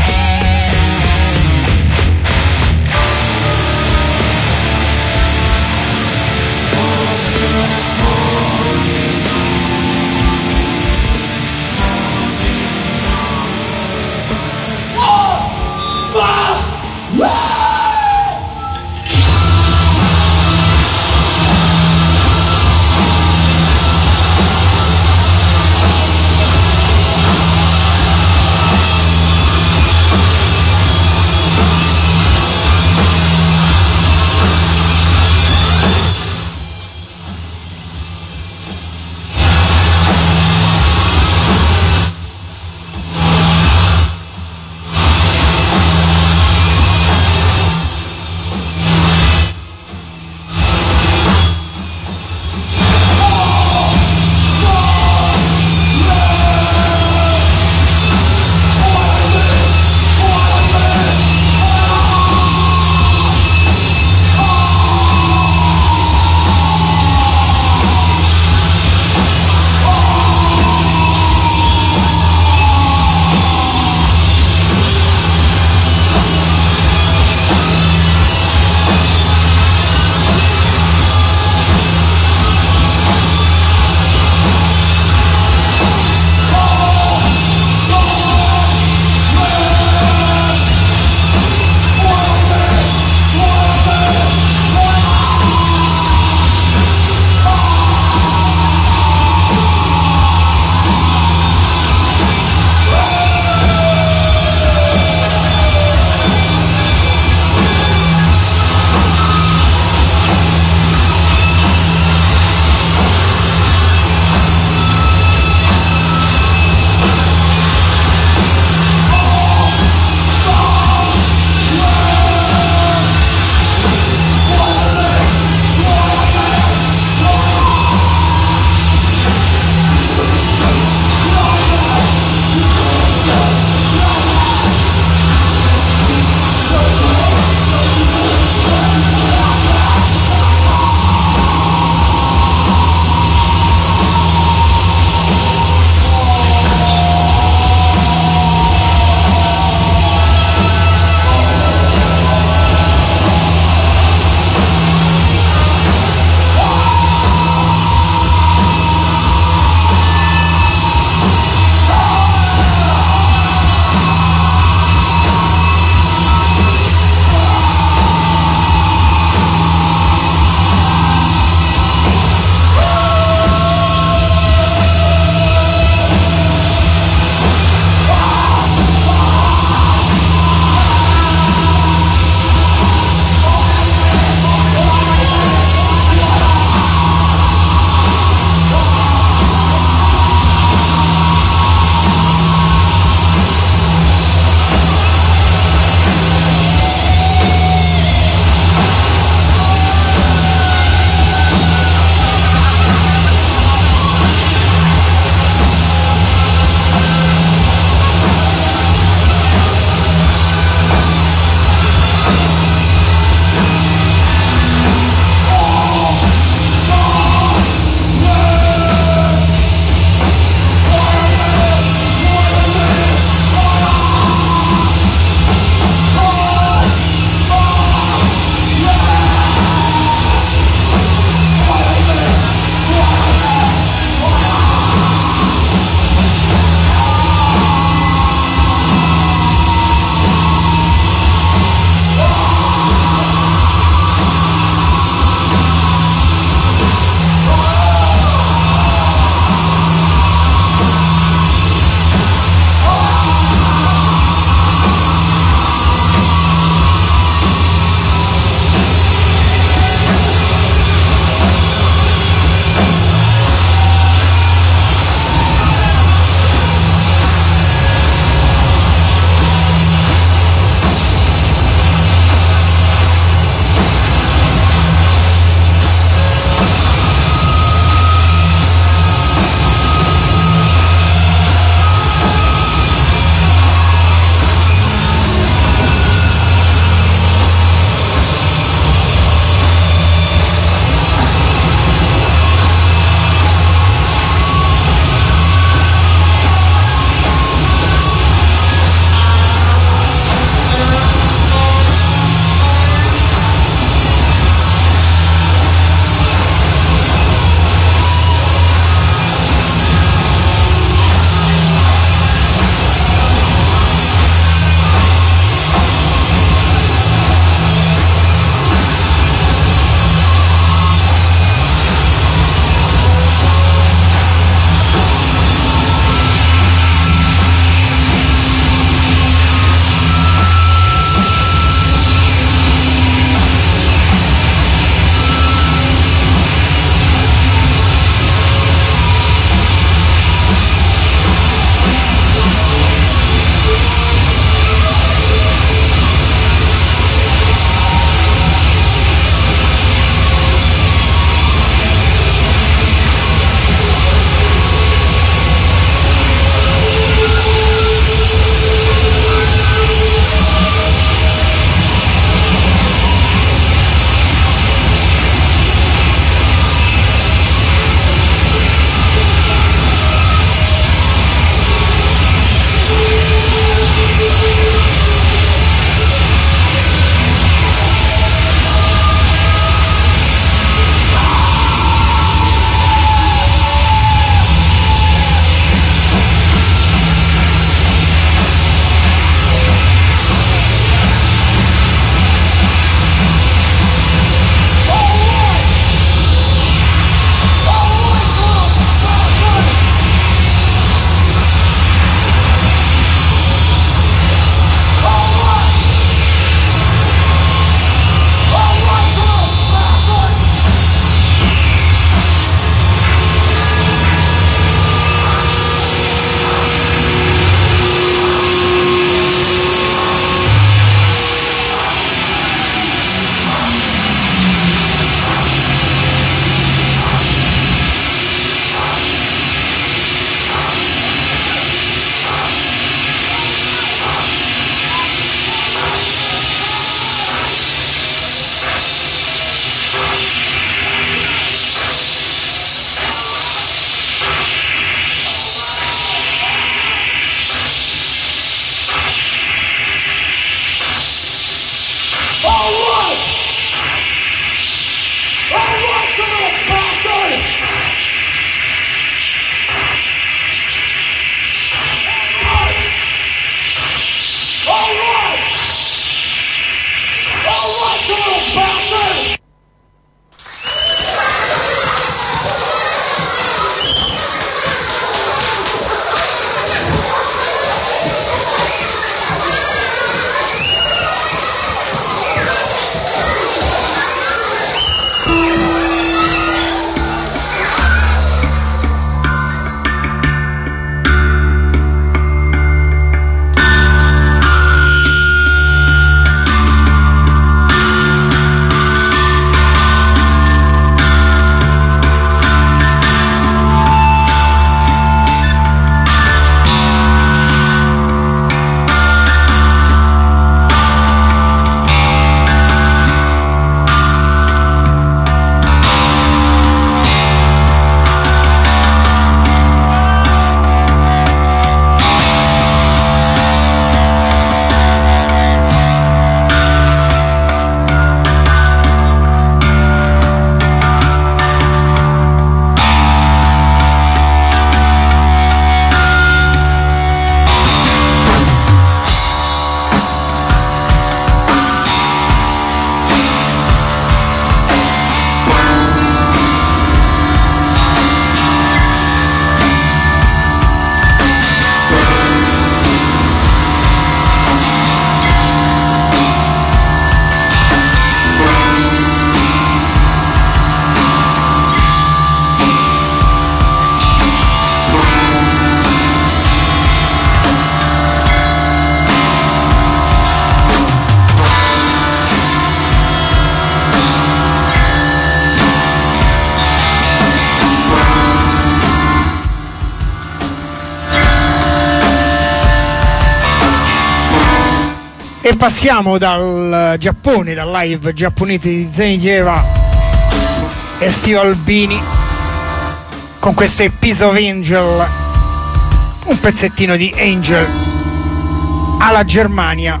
E passiamo dal Giappone, dal live giapponese di Zenigeva e Steve Albini con questo A Piece of Angel, un pezzettino di Angel alla Germania.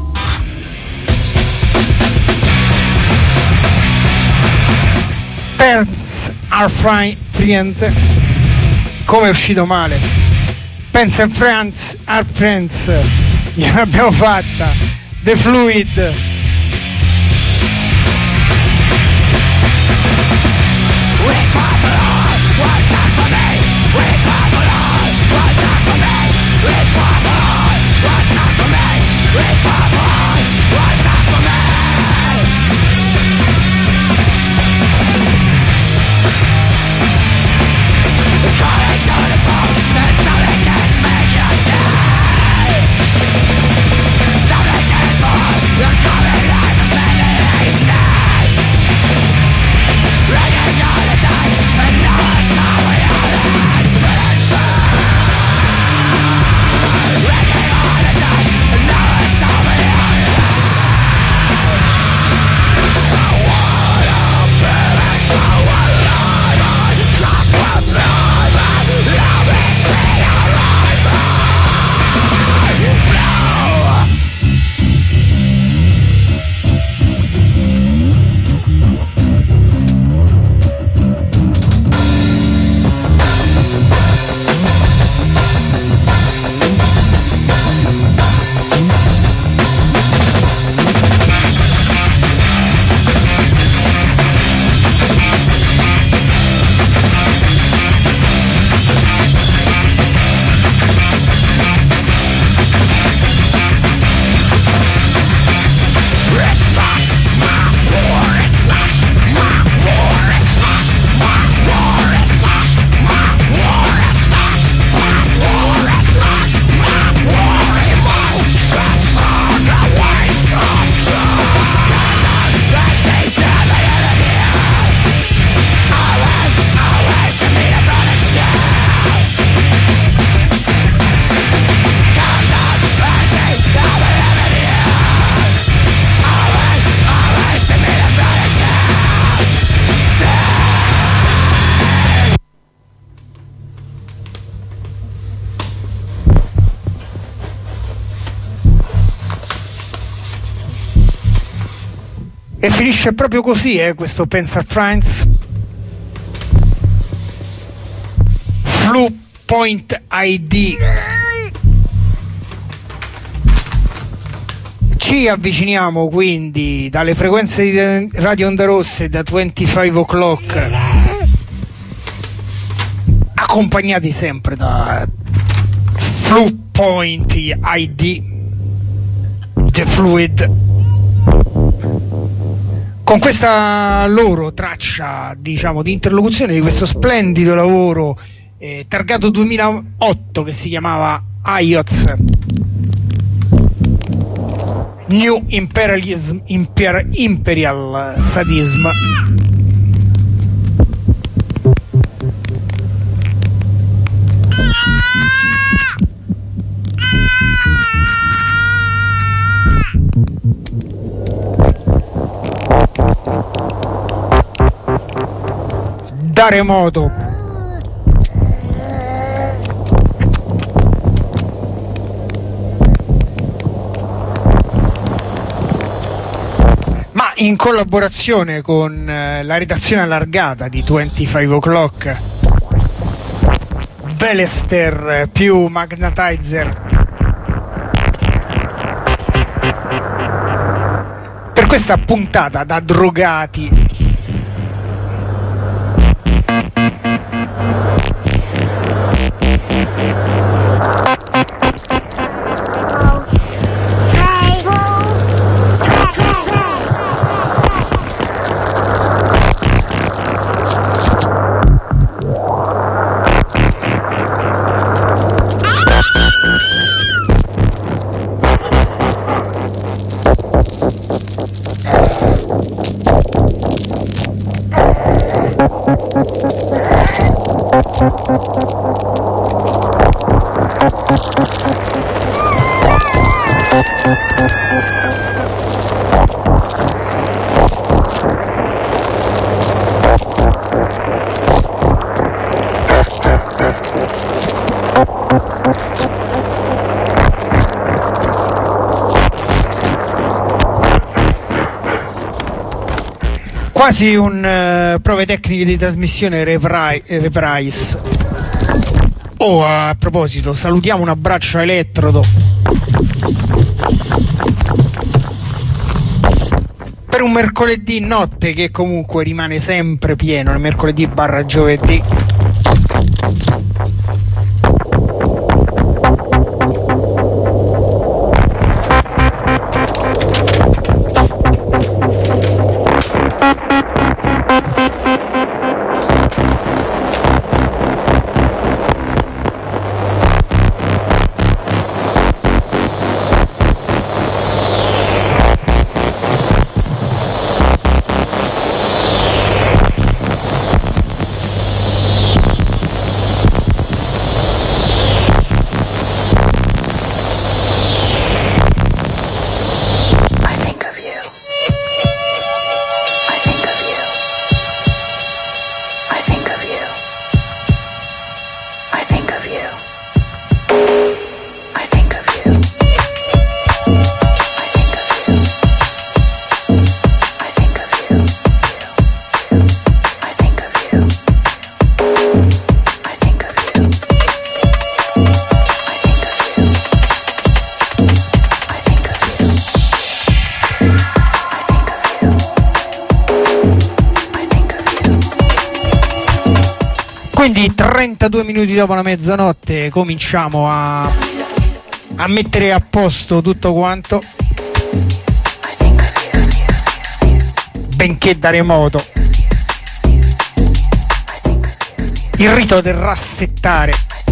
Parents are friends, come è uscito male. Parents and friends are friends, gliel'abbiamo fatta. The Fluid. E finisce proprio così, eh, questo Pensa France. Flu Point I D. Ci avviciniamo quindi dalle frequenze di Radio Onda Rosse da venticinque o'clock, accompagnati sempre da Flu Point I D, The Fluid, con questa loro traccia, diciamo, di interlocuzione di questo splendido lavoro eh, targato duemilaotto che si chiamava I O T S, New Imperialism, Imper, Imperial Sadism. Dare modo ma in collaborazione con eh, la redazione allargata di venticinque o'clock, Velester più Magnetizer, per questa puntata da drogati. Quasi un uh, prove tecniche di trasmissione reprise. Oh, a proposito, salutiamo un abbraccio a Elettrodo per un mercoledì notte che comunque rimane sempre pieno, il mercoledì barra giovedì. Quindi trentadue minuti dopo la mezzanotte cominciamo a, a mettere a posto tutto quanto, benché da remoto. Il rito del rassettare.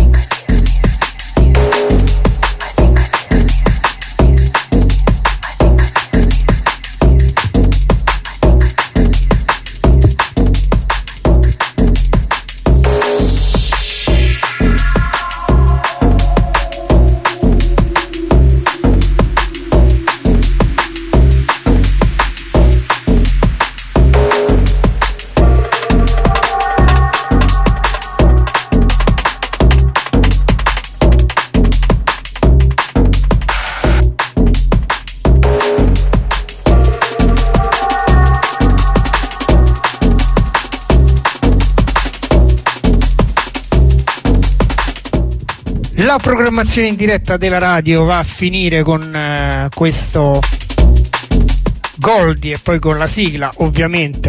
La programmazione in diretta della radio va a finire con uh, questo Goldie e poi con la sigla, ovviamente.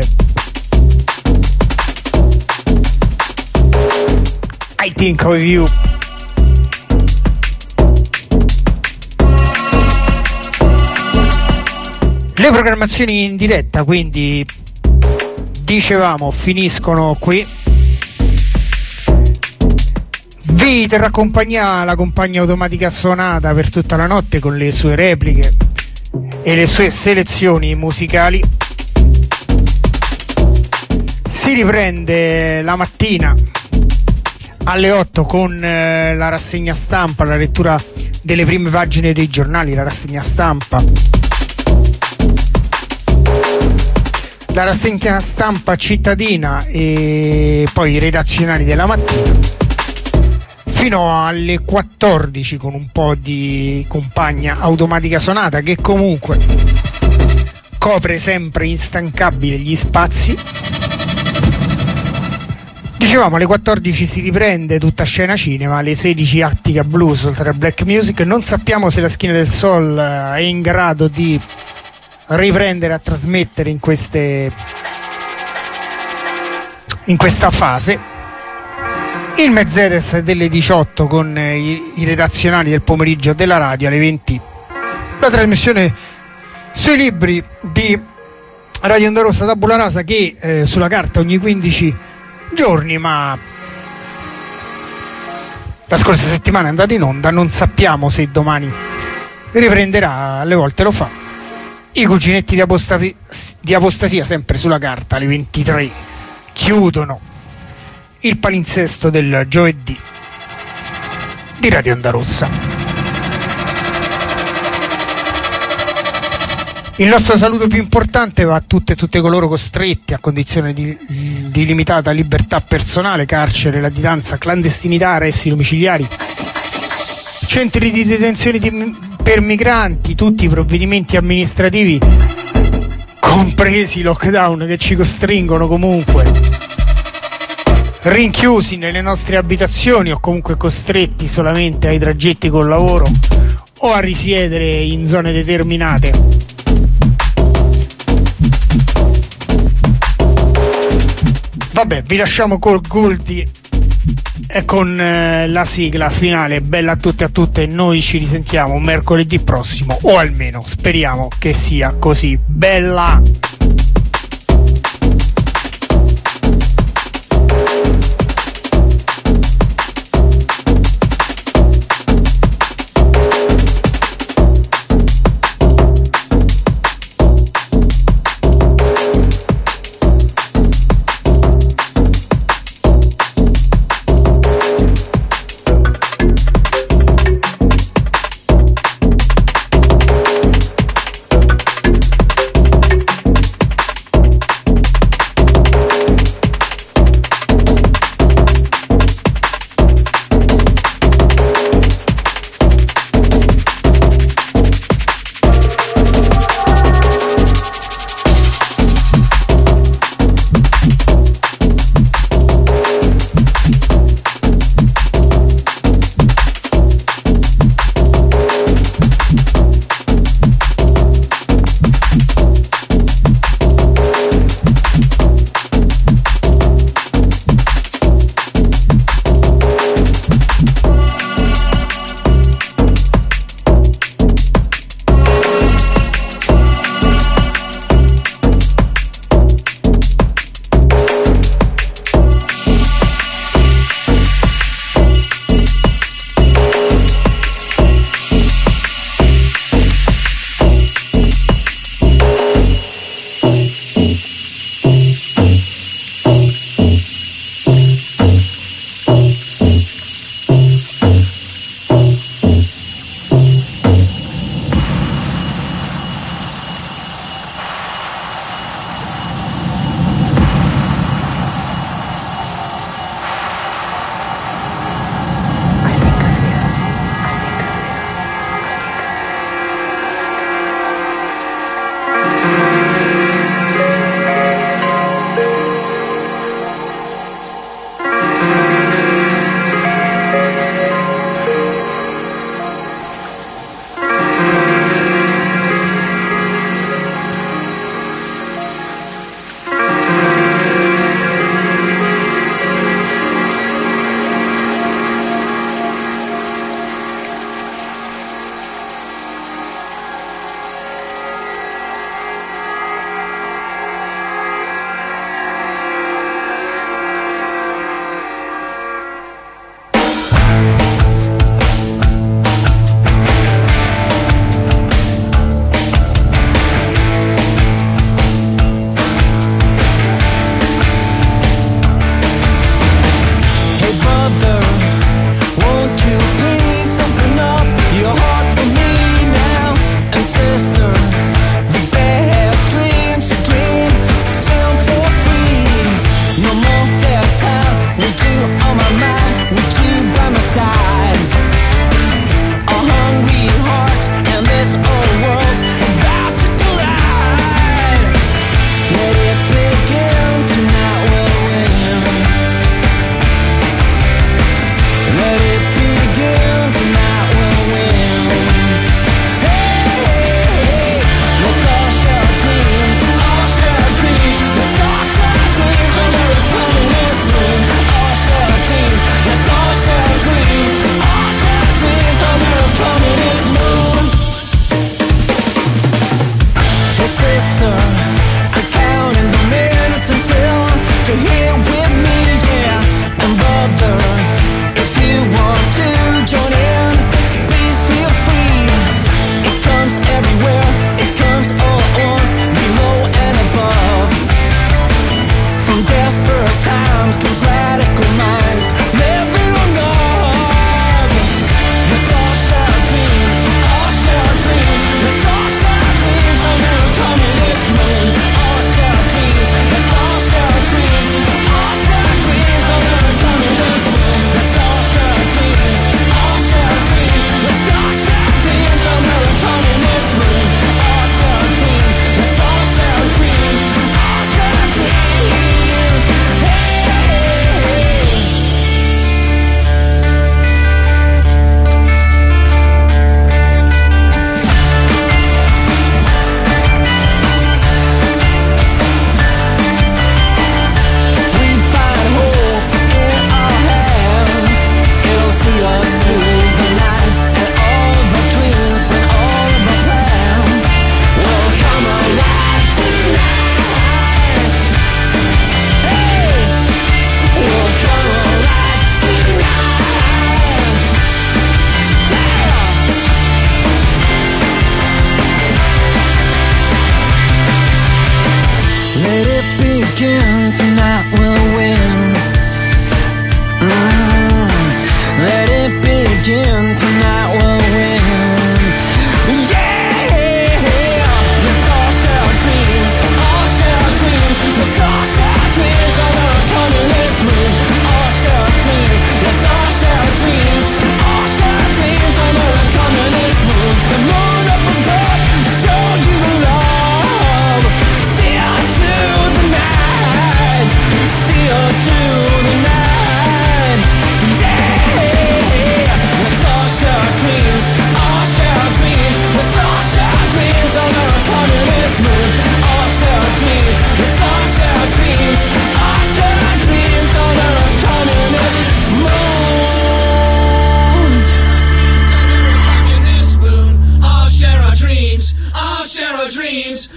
I Think of You. Le programmazioni in diretta, quindi, dicevamo, finiscono qui. Vi terrà compagnia la compagnia automatica suonata per tutta la notte con le sue repliche e le sue selezioni musicali. Si riprende la mattina alle otto con eh, la rassegna stampa, la lettura delle prime pagine dei giornali, la rassegna stampa. La rassegna stampa cittadina e poi i redazionali della mattina. Fino alle quattordici con un po' di compagna automatica suonata che comunque copre sempre instancabile gli spazi. Dicevamo alle quattordici si riprende tutta scena cinema, alle sedici Attica Blues oltre a Black Music. Non sappiamo se la Schiena del Sol è in grado di riprendere a trasmettere in queste in questa fase. Il Mercedes delle diciotto con i, i redazionali del pomeriggio della radio alle venti. La trasmissione sui libri di Radio Onda Rossa Tabula Rasa che eh, sulla carta ogni quindici giorni, ma la scorsa settimana è andata in onda, non sappiamo se domani riprenderà, alle volte lo fa. I cuginetti di, apostasi- di apostasia sempre sulla carta alle ventitré chiudono il palinsesto del giovedì di Radio Onda Rossa. Il nostro saluto più importante va a tutte e tutte coloro costretti a condizioni di, di limitata libertà personale, carcere, latitanza, clandestinità, arresti domiciliari, centri di detenzione di, per migranti, tutti i provvedimenti amministrativi compresi i lockdown che ci costringono comunque rinchiusi nelle nostre abitazioni o comunque costretti solamente ai tragetti col lavoro o a risiedere in zone determinate. Vabbè, vi lasciamo col Goldie e con eh, la sigla finale. Bella a tutti e a tutte, noi ci risentiamo mercoledì prossimo, o almeno speriamo che sia così. Bella!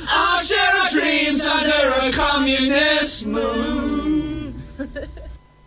I'll share our dreams under a communist moon.